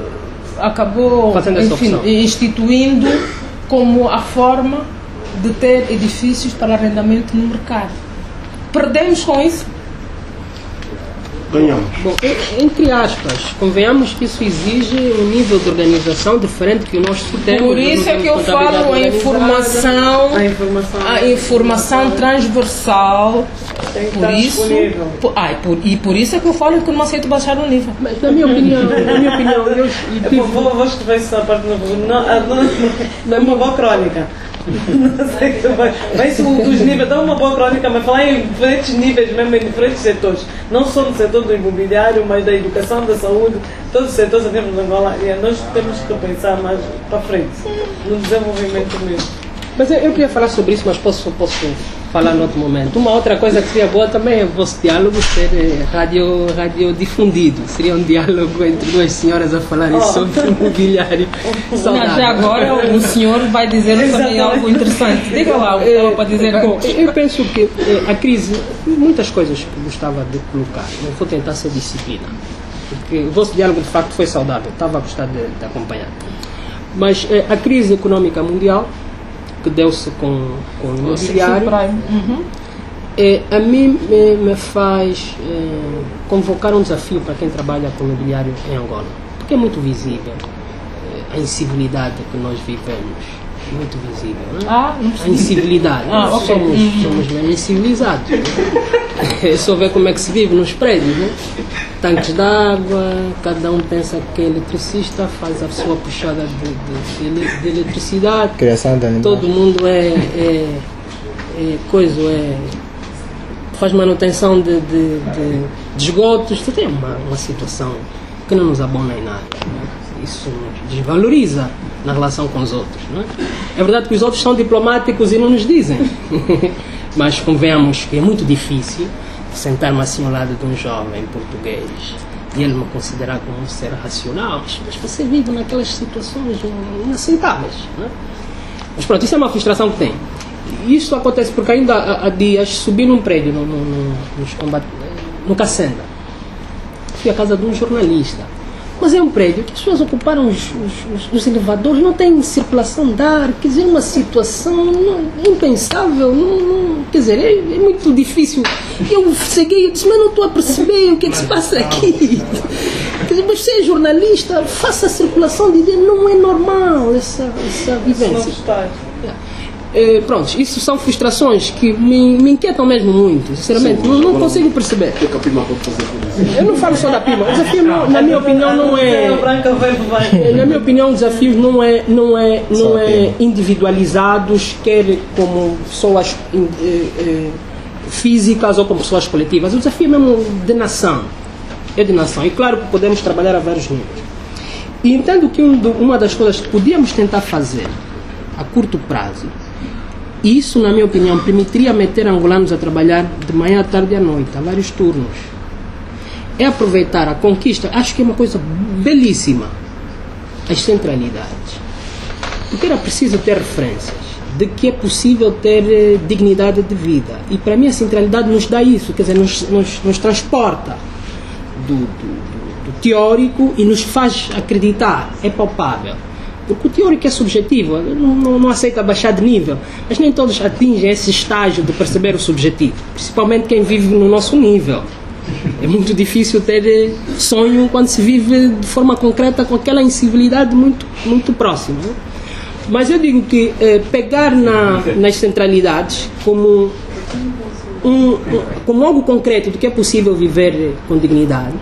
enfim, instituindo como a forma de ter edifícios para arrendamento no mercado. Perdemos com isso? Ganhamos. Bom, entre aspas, convenhamos que isso exige um nível de organização diferente que o nosso temos. Por isso é que eu falo a informação transversal. Por isso, por isso é que eu falo que eu não aceito baixar o nível. Mas na minha opinião, vou escrever essa parte não é uma boa crónica. Não sei, vai-se dos níveis, dá uma boa crónica, mas falar em diferentes níveis, mesmo em diferentes setores, não só no setor do imobiliário, mas da educação, da saúde, todos os setores aqui em Angola, e nós temos que pensar mais para frente, no desenvolvimento mesmo. Mas eu queria falar sobre isso, mas posso falar em outro momento. Uma outra coisa que seria boa também é o vosso diálogo ser radiodifundido. Seria um diálogo entre duas senhoras a falarem sobre imobiliário. Já agora o senhor vai dizer também algo interessante. Diga lá o que estava para dizer. Bom, eu penso que a crise, muitas coisas que gostava de colocar, não vou tentar ser disciplina, porque o vosso diálogo de facto foi saudável, estava a gostar de acompanhar. Mas a crise económica mundial, que deu-se com o imobiliário, a mim me faz convocar um desafio para quem trabalha com imobiliário em Angola, porque é muito visível a incivilidade que nós vivemos, muito visível, não é? A incivilidade, somos bem incivilizados. É só ver como é que se vive nos prédios, né? Tanques d'água, cada um pensa que é eletricista, faz a sua puxada de eletricidade, criação de animais. Todo mundo faz manutenção de esgotos. Tem uma situação que não nos abona em nada, né? Isso nos desvaloriza na relação com os outros, não é? É verdade que os outros são diplomáticos e não nos dizem, mas convenhamos que é muito difícil sentar-me assim ao lado de um jovem português e ele me considerar como um ser racional, mas você vive naquelas situações inaceitáveis, não é? Mas pronto, isso é uma frustração que tem. E isso acontece porque ainda há dias subi num prédio no Cacenda, fui à casa de um jornalista. Mas é um prédio que as pessoas ocuparam os elevadores, não tem circulação de ar, quer dizer, uma situação impensável, quer dizer, é muito difícil. Eu cheguei e disse, mas não estou a perceber o que é que se passa aqui. Quer dizer, mas você é jornalista, faça a circulação de ideia, não é normal essa vivência. Pronto, isso são frustrações que me inquietam mesmo muito, sinceramente, não consigo perceber. O que a PIMA pode fazer por isso? Eu não falo só da PIMA, o desafio na minha opinião não é. Na minha opinião, os desafios não é individualizados, quer como pessoas físicas ou como pessoas coletivas. O desafio é mesmo de nação. É de nação. E claro que podemos trabalhar a vários níveis. E entendo que uma das coisas que podíamos tentar fazer a curto prazo, e isso, na minha opinião, permitiria meter angolanos a trabalhar de manhã, à tarde e à noite, a vários turnos, é aproveitar a conquista. Acho que é uma coisa belíssima, as centralidades, porque era preciso ter referências de que é possível ter dignidade de vida, e para mim a centralidade nos dá isso, quer dizer, nos transporta do teórico e nos faz acreditar, é palpável. Porque o teórico é subjetivo, não aceita baixar de nível, mas nem todos atingem esse estágio de perceber o subjetivo, principalmente quem vive no nosso nível. É muito difícil ter sonho quando se vive de forma concreta com aquela incivilidade muito, muito próxima, né? Mas eu digo que pegar nas centralidades como algo concreto do que é possível viver com dignidade,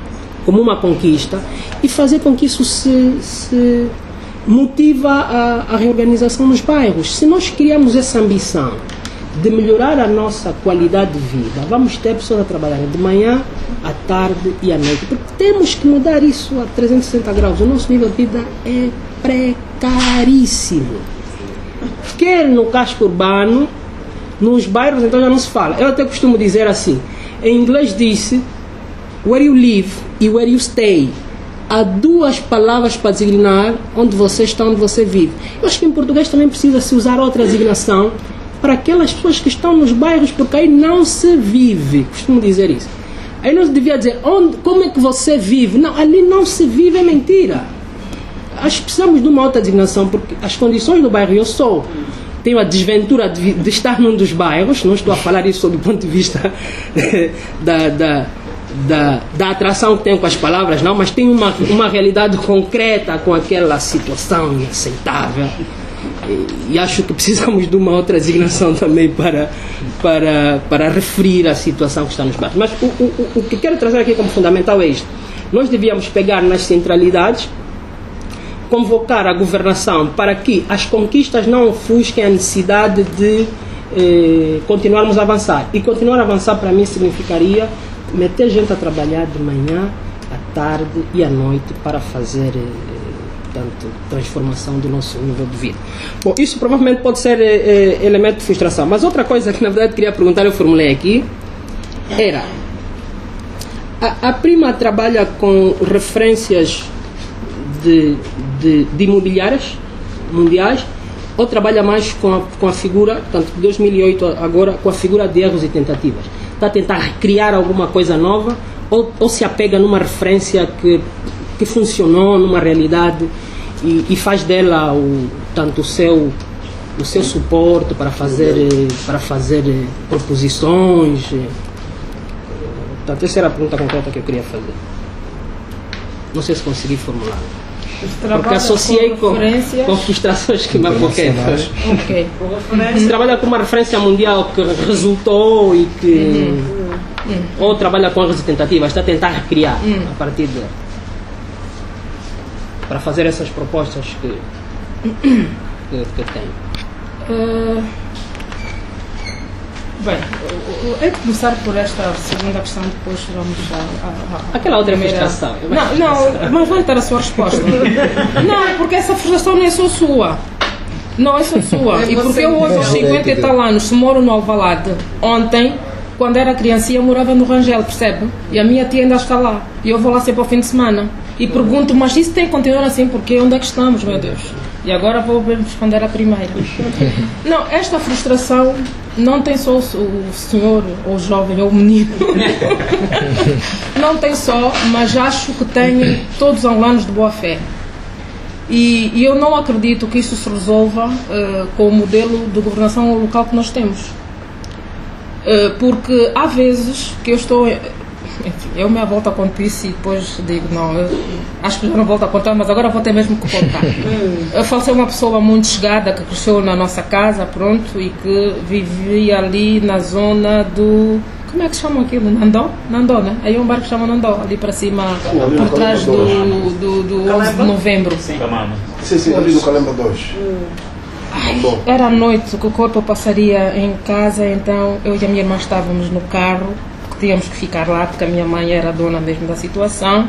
como uma conquista e fazer com que isso se motiva a reorganização nos bairros. Se nós criamos essa ambição de melhorar a nossa qualidade de vida, vamos ter pessoas a trabalharem de manhã, à tarde e à noite, porque temos que mudar isso a 360 graus. O nosso nível de vida é precaríssimo, quer no casco urbano, nos bairros então já não se fala. Eu até costumo dizer assim, em inglês diz where you live e where you stay. Há duas palavras para designar onde você está, onde você vive. Eu acho que em português também precisa se usar outra designação para aquelas pessoas que estão nos bairros, porque aí não se vive. Costumo dizer isso. Aí não se devia dizer como é que você vive. Não, ali não se vive, é mentira. Acho que precisamos de uma outra designação, porque as condições do bairro, tenho a desventura de estar num dos bairros, não estou a falar isso sob o ponto de vista da atração que tenho com as palavras, não, mas tenho uma realidade concreta com aquela situação inaceitável. E acho que precisamos de uma outra designação também para referir a situação que está nos bairros. Mas o que quero trazer aqui como fundamental é isto. Nós devíamos pegar nas centralidades, convocar a governação para que as conquistas não ofusquem a necessidade de continuarmos a avançar. E continuar a avançar para mim significaria meter gente a trabalhar de manhã, à tarde e à noite para fazer transformação do nosso nível de vida. Bom, isso provavelmente pode ser elemento de frustração, mas outra coisa que na verdade queria perguntar, eu formulei aqui, era a Prima trabalha com referências de imobiliárias mundiais ou trabalha mais com a figura, tanto de 2008 agora, com a figura de erros e tentativas? Está a tentar criar alguma coisa nova ou se apega numa referência que funcionou numa realidade e faz dela tanto o seu suporte para fazer proposições? Portanto, essa era a pergunta concreta que eu queria fazer. Não sei se consegui formular, porque associei com frustrações que me apoquei. Ok. Se trabalha com uma referência mundial que resultou e que ou trabalha com erros e tentativas, está a tentar recriar a partir dela, para fazer essas propostas que tem. Bem, é de começar por esta segunda questão, depois vamos aquela outra frustração. Não, mas vai ter a sua resposta. Não, porque essa frustração não é só sua. Não é só sua. E porque eu hoje, aos 50 e tal anos, se moro no Alvalade, ontem, quando era criancinha, eu morava no Rangel, percebe? E a minha tia ainda está lá. E eu vou lá sempre ao fim de semana. E pergunto, mas isso tem que continuar assim, porque onde é que estamos, meu Deus? E agora vou responder a primeira. Não, esta frustração não tem só o senhor, ou o jovem, ou o menino. Não tem só, mas acho que tem todos os angolanos de boa fé. E eu não acredito que isso se resolva com o modelo de governação local que nós temos. Porque há vezes que eu estou... Enfim, eu me volto a contar isso e depois digo, não, acho que já não volto a contar, mas agora vou ter mesmo que contar. Faleceu uma pessoa muito chegada que cresceu na nossa casa, pronto, e que vivia ali na zona do... Como é que chamam aquilo? Nandó? Nandó, né? Aí é um bairro que chama Nandó, ali para cima, por trás do 11 de novembro. Sim, ali no Calamba 2. Era a noite que o corpo passaria em casa, então eu e a minha irmã estávamos no carro, tínhamos que ficar lá porque a minha mãe era a dona mesmo da situação,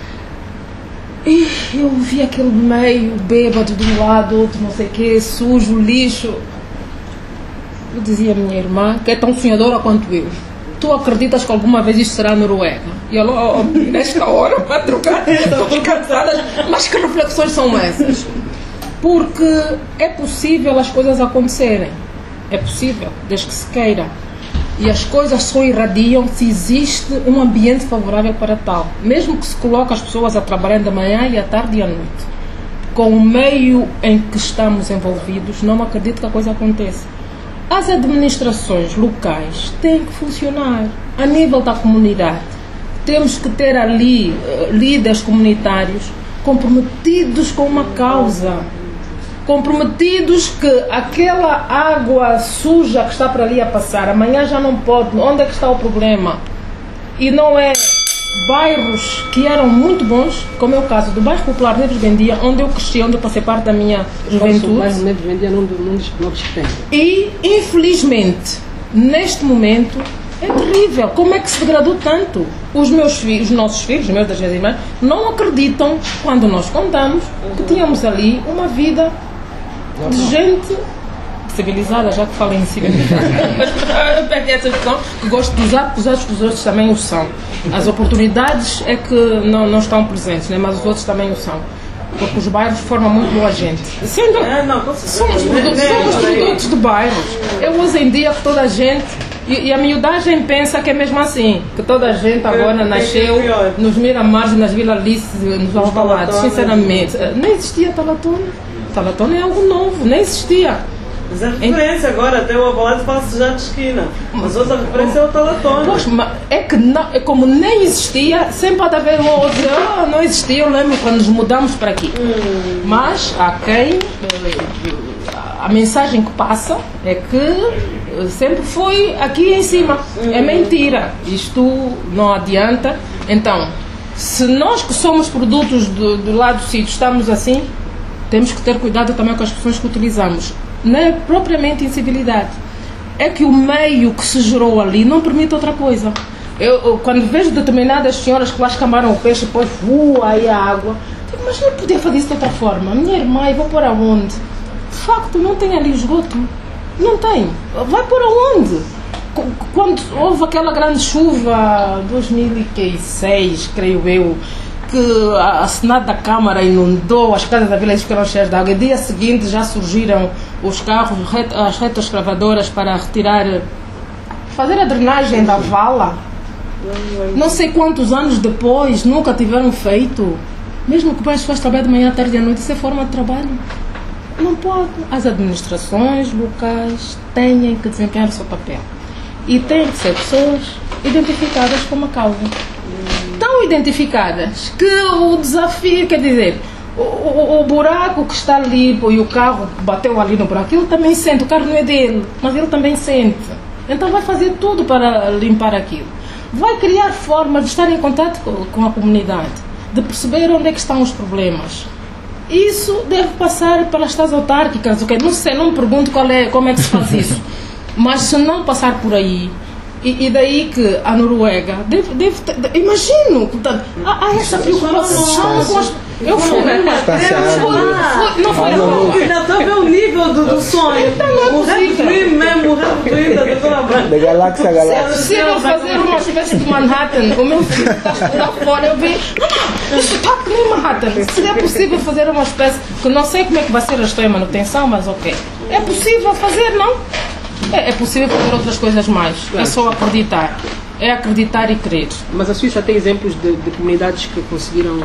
e eu vi aquele meio bêbado de um lado, outro não sei o que, sujo, lixo. Eu dizia à minha irmã, que é tão sonhadora quanto eu, tu acreditas que alguma vez isto será Noruega? E ela, nesta hora, madrugada, estamos cansadas, mas que reflexões são essas? Porque é possível as coisas acontecerem, é possível, desde que se queira. E as coisas só irradiam se existe um ambiente favorável para tal. Mesmo que se coloque as pessoas a trabalhar da manhã e à tarde e à noite. Com o meio em que estamos envolvidos, não acredito que a coisa aconteça. As administrações locais têm que funcionar a nível da comunidade. Temos que ter ali líderes comunitários comprometidos com uma causa. Comprometidos que aquela água suja que está por ali a passar, amanhã já não pode. Onde é que está o problema? E não é bairros que eram muito bons, como é o caso do bairro Popular Neves Bendia, onde eu cresci, onde eu passei parte da minha juventude. O bairro Neves Bendia num dos blocos que tem. E, infelizmente, neste momento, é terrível. Como é que se degradou tanto? Os nossos filhos, os meus das minhas irmãs, não acreditam quando nós contamos que tínhamos ali uma vida de gente civilizada, já que falo em civilizada. Eu peguei essa expressão que gosto de usar, porque os outros também o são. As oportunidades é que não estão presentes, né? Mas os outros também o são. Porque os bairros formam muito boa gente. Somos produtos de bairros. Eu hoje em dia que toda a gente, e a miudagem pensa que é mesmo assim, que toda a gente agora nasceu nos Miramares, nas Vila Alice, nos Alvalados. Sinceramente, nem existia Talatona. Talatona é algo novo, nem existia. Mas a referência agora, até o Alvalade fala-se já de esquina. Mas outra referência é o Talatona. Pois, é que não, é como nem existia, sempre pode haver um outro. Não existia, eu lembro quando nos mudamos para aqui. Mas há quem. A mensagem que passa é que sempre foi aqui em cima. É mentira. Isto não adianta. Então, se nós que somos produtos do lado do sítio estamos assim, temos que ter cuidado também com as expressões que utilizamos. Não é propriamente incivilidade. É que o meio que se gerou ali não permite outra coisa. Eu quando vejo determinadas senhoras que lá escamaram o peixe e depois voa aí a água, digo, mas não podia fazer isso de outra forma. Minha irmã, eu vou por aonde? De facto, não tem ali esgoto. Não tem. Vai por aonde? Quando houve aquela grande chuva, 2006, creio eu, que a Senado da Câmara inundou, as casas da vila ficaram cheias de água, e dia seguinte já surgiram os carros, as retroescavadoras para retirar, fazer a drenagem da vala. Não sei quantos anos depois, nunca tiveram feito. Mesmo que as pessoas trabalhem de manhã, tarde e à noite, isso é forma de trabalho. Não pode. As administrações locais têm que desempenhar o seu papel. E têm que ser pessoas identificadas com uma causa. Tão identificadas que o desafio, quer dizer, o buraco que está ali e o carro que bateu ali no buraco, ele também sente, o carro não é dele, mas ele também sente. Então vai fazer tudo para limpar aquilo. Vai criar formas de estar em contato com a comunidade, de perceber onde é que estão os problemas. Isso deve passar pelas estações autárquicas, okay? Não sei, não me pergunto como é que se faz isso, mas se não passar por aí. E daí que a Noruega deve ter, imagino, há essa preocupação com as... Eu fui, não foi não. Ainda estou a ver o nível do sonho. O Red Dream mesmo, o Red Dream da doutora Branca. Da galáxia a galáxia. É possível fazer uma espécie de Manhattan. O meu filho está lá fora, eu vi, isso está que nem Manhattan. Se é possível fazer uma espécie, que não sei como é que vai ser a história de manutenção, mas ok. É possível fazer, não? É possível fazer outras coisas mais. É só acreditar. É acreditar e crer. Mas a Suíça tem exemplos de comunidades que conseguiram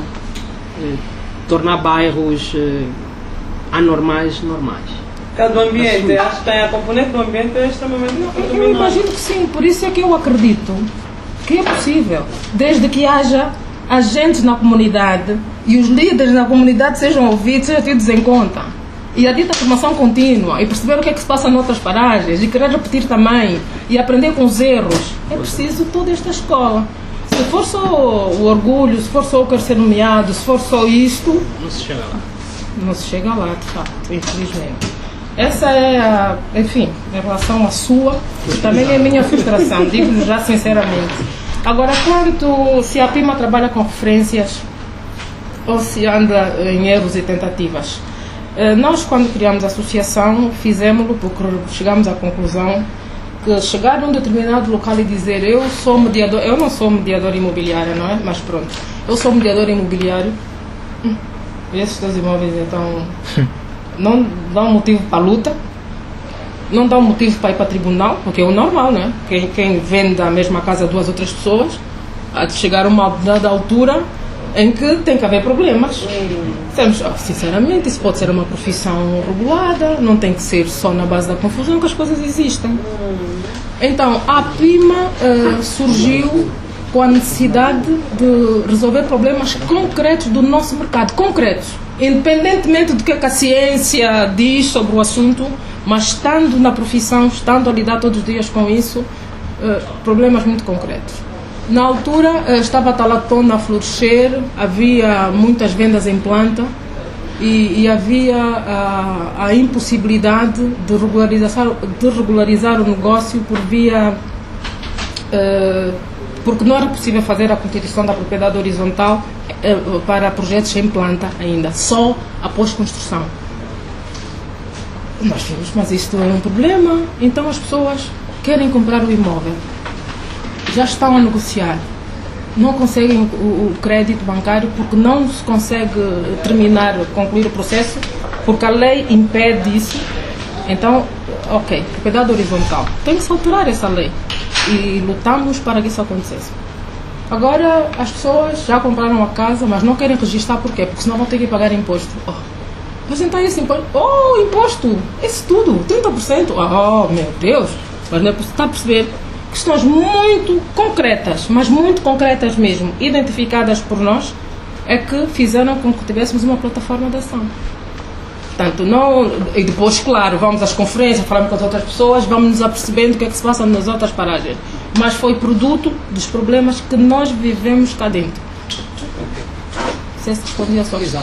tornar bairros anormais normais. Do ambiente, acho que tem a componente do ambiente é extremamente importante. Eu imagino que sim, por isso é que eu acredito que é possível, desde que haja agentes na comunidade e os líderes na comunidade sejam ouvidos, sejam tidos em conta. E a dita formação contínua, e perceber o que é que se passa noutras paragens, e querer repetir também, e aprender com os erros. É preciso toda esta escola. Se for só o orgulho, se for só o querer ser nomeado, se for só isto, não se chega lá. Não se chega lá, de facto, infelizmente. Essa é enfim, em relação à sua, também é a minha frustração, digo-lhe já sinceramente. Agora, se a PIMA trabalha com referências, ou se anda em erros e tentativas, nós, quando criamos a associação, fizemos-lo porque chegamos à conclusão que chegar num determinado local e dizer eu sou mediador, eu não sou mediador imobiliário, não é? Mas pronto, eu sou mediador imobiliário, esses dois imóveis então não dão motivo para a luta, não dão motivo para ir para tribunal, porque é o normal, não é? Quem vende a mesma casa a duas outras pessoas, há de chegar a uma dada altura em que tem que haver problemas. Sinceramente, isso pode ser uma profissão regulada, não tem que ser só na base da confusão que as coisas existem. Então, a PIMA surgiu com a necessidade de resolver problemas concretos do nosso mercado, concretos, independentemente do que a ciência diz sobre o assunto, mas estando na profissão, estando a lidar todos os dias com isso, problemas muito concretos. Na altura estava a Talatona a florescer, havia muitas vendas em planta e havia a impossibilidade de regularizar o negócio por via... porque não era possível fazer a constituição da propriedade horizontal para projetos em planta ainda, só após construção. Nós vimos, mas isto é um problema, então as pessoas querem comprar o imóvel, já estão a negociar, não conseguem o crédito bancário porque não se consegue concluir o processo, porque a lei impede isso. Então, ok, propriedade horizontal, tem que se alterar essa lei e lutamos para que isso acontecesse. Agora as pessoas já compraram a casa, mas não querem registrar, por quê? Porque senão vão ter que pagar imposto. Mas então esse imposto, imposto, esse tudo, 30%, meu Deus, mas não é possível, está a perceber? Questões muito concretas, mas muito concretas mesmo, identificadas por nós, é que fizeram com que tivéssemos uma plataforma de ação. Portanto, e depois, claro, vamos às conferências, falamos com as outras pessoas, vamos nos apercebendo o que é que se passa nas outras paragens. Mas foi produto dos problemas que nós vivemos cá dentro. Se respondia a sua questão.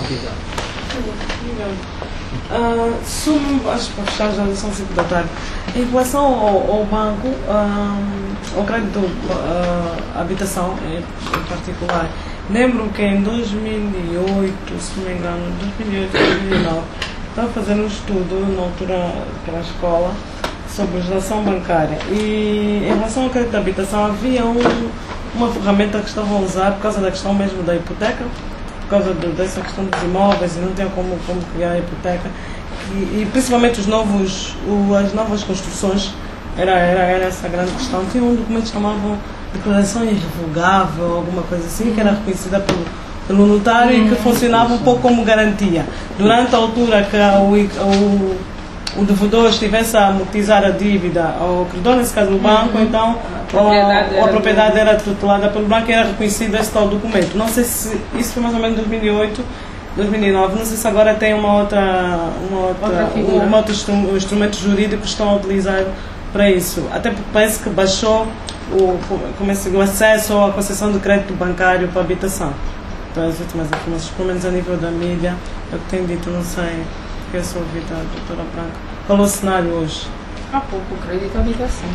Acho que já são 5 da tarde. Em relação ao banco, ao crédito habitação em particular, lembro que em 2008, se não me engano, 2008, 2009, estava fazendo um estudo na altura pela escola sobre legislação bancária e em relação ao crédito de habitação havia uma ferramenta que estavam a usar por causa da questão mesmo da hipoteca, por causa dessa questão dos imóveis e não tinha como criar a hipoteca e principalmente as novas construções era essa grande questão. Tinha um documento que chamavam declaração irrevogável, alguma coisa assim, que era reconhecida pelo notário e que funcionava um pouco como garantia. Durante a altura que o devedor estivesse a amortizar a dívida ao credor, nesse caso o banco, então a propriedade era tutelada pelo banco e era reconhecido esse tal documento. Não sei se isso foi mais ou menos em 2008, 2009, não sei se agora tem um outro instrumento jurídico que estão a utilizar para isso. Até porque parece que baixou o acesso à concessão de crédito bancário para habitação. Para as últimas informações, pelo menos a nível da mídia, é o que tenho dito, não sei, porque eu sou ouvida a doutora Branca. Qual é o cenário hoje? Há pouco crédito à habitação.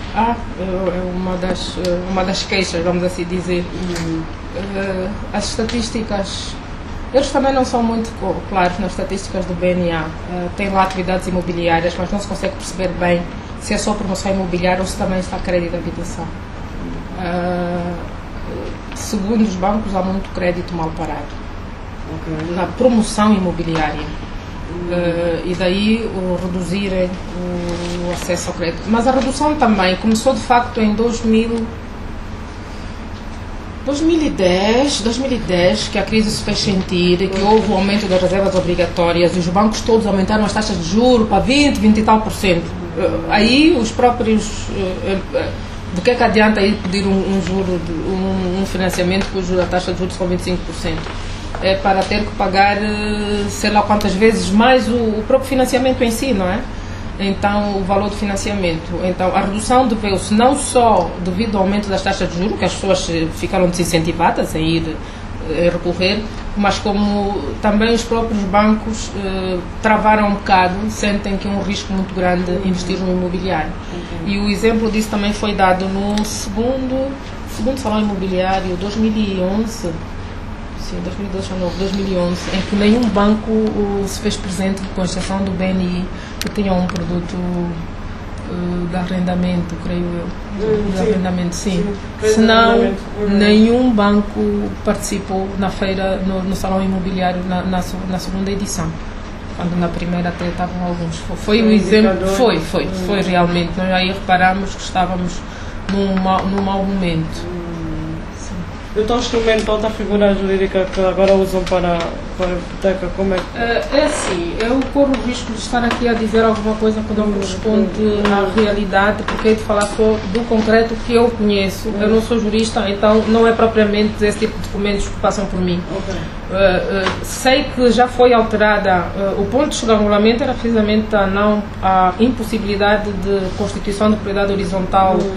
É uma das queixas, vamos assim dizer. As estatísticas, eles também não são muito claros nas estatísticas do BNA. Tem lá atividades imobiliárias, mas não se consegue perceber bem se é só promoção imobiliária ou se também está crédito à habitação. Segundo os bancos, há muito crédito mal parado na promoção imobiliária. E daí reduzirem o acesso ao crédito. Mas a redução também começou de facto em 2010, que a crise se fez sentir, que houve o aumento das reservas obrigatórias e os bancos todos aumentaram as taxas de juros para 20 e tal %. Aí os próprios... do que é que adianta aí pedir um financiamento cuja taxa de juros são 25%? É para ter que pagar sei lá quantas vezes mais o próprio financiamento em si, não é? Então, o valor do financiamento. Então, a redução deveu-se não só devido ao aumento das taxas de juros, que as pessoas ficaram desincentivadas a ir recorrer, mas como também os próprios bancos travaram um bocado, sentem que é um risco muito grande investir no imobiliário. E o exemplo disso também foi dado no segundo Salão Imobiliário 2011, sim, 2011, em que nenhum banco se fez presente, com exceção do BNI, que tinha um produto de arrendamento, creio eu. De arrendamento, sim. Senão, nenhum banco participou na feira, no Salão Imobiliário, na segunda edição. Quando na primeira até estavam alguns. Foi o exemplo, foi realmente. Nós aí reparamos que estávamos num mau momento. Então o instrumento, outra figura jurídica que agora usam para a hipoteca, como é que... É assim, eu corro o risco de estar aqui a dizer alguma coisa que não corresponde à realidade, porque é de falar só do concreto que eu conheço. Eu não sou jurista, então não é propriamente esse tipo de documentos que passam por mim. Sei que já foi alterada, o ponto de chegar ao regulamento era precisamente a impossibilidade de constituição de propriedade horizontal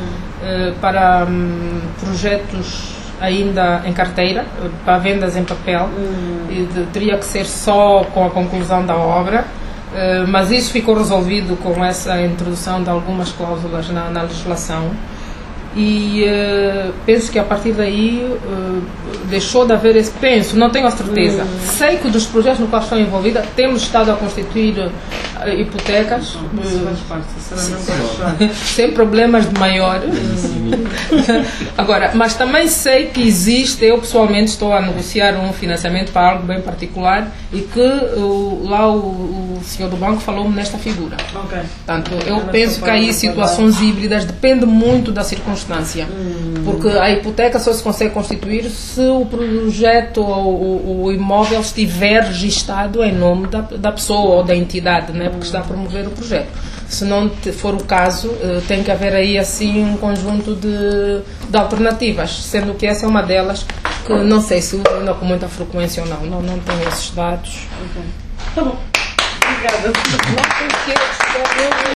para projetos ainda em carteira, para vendas em papel, e teria que ser só com a conclusão da obra, mas isso ficou resolvido com essa introdução de algumas cláusulas na legislação. E penso que a partir daí deixou de haver esse... Penso, não tenho a certeza. Sei que dos projetos no qual estou envolvida temos estado a constituir hipotecas sem problemas de maior. Agora, mas também sei que existe, eu pessoalmente estou a negociar um financiamento para algo bem particular e que lá o senhor do banco falou-me nesta figura. Portanto, eu penso que aí situações híbridas depende muito da circunstância. Porque a hipoteca só se consegue constituir se o projeto ou o imóvel estiver registado em nome da pessoa ou da entidade, né, porque está a promover o projeto. Se não for o caso, tem que haver aí assim um conjunto de alternativas, sendo que essa é uma delas que não sei se usa ainda com muita frequência ou não tenho esses dados. Tá bom. Obrigada.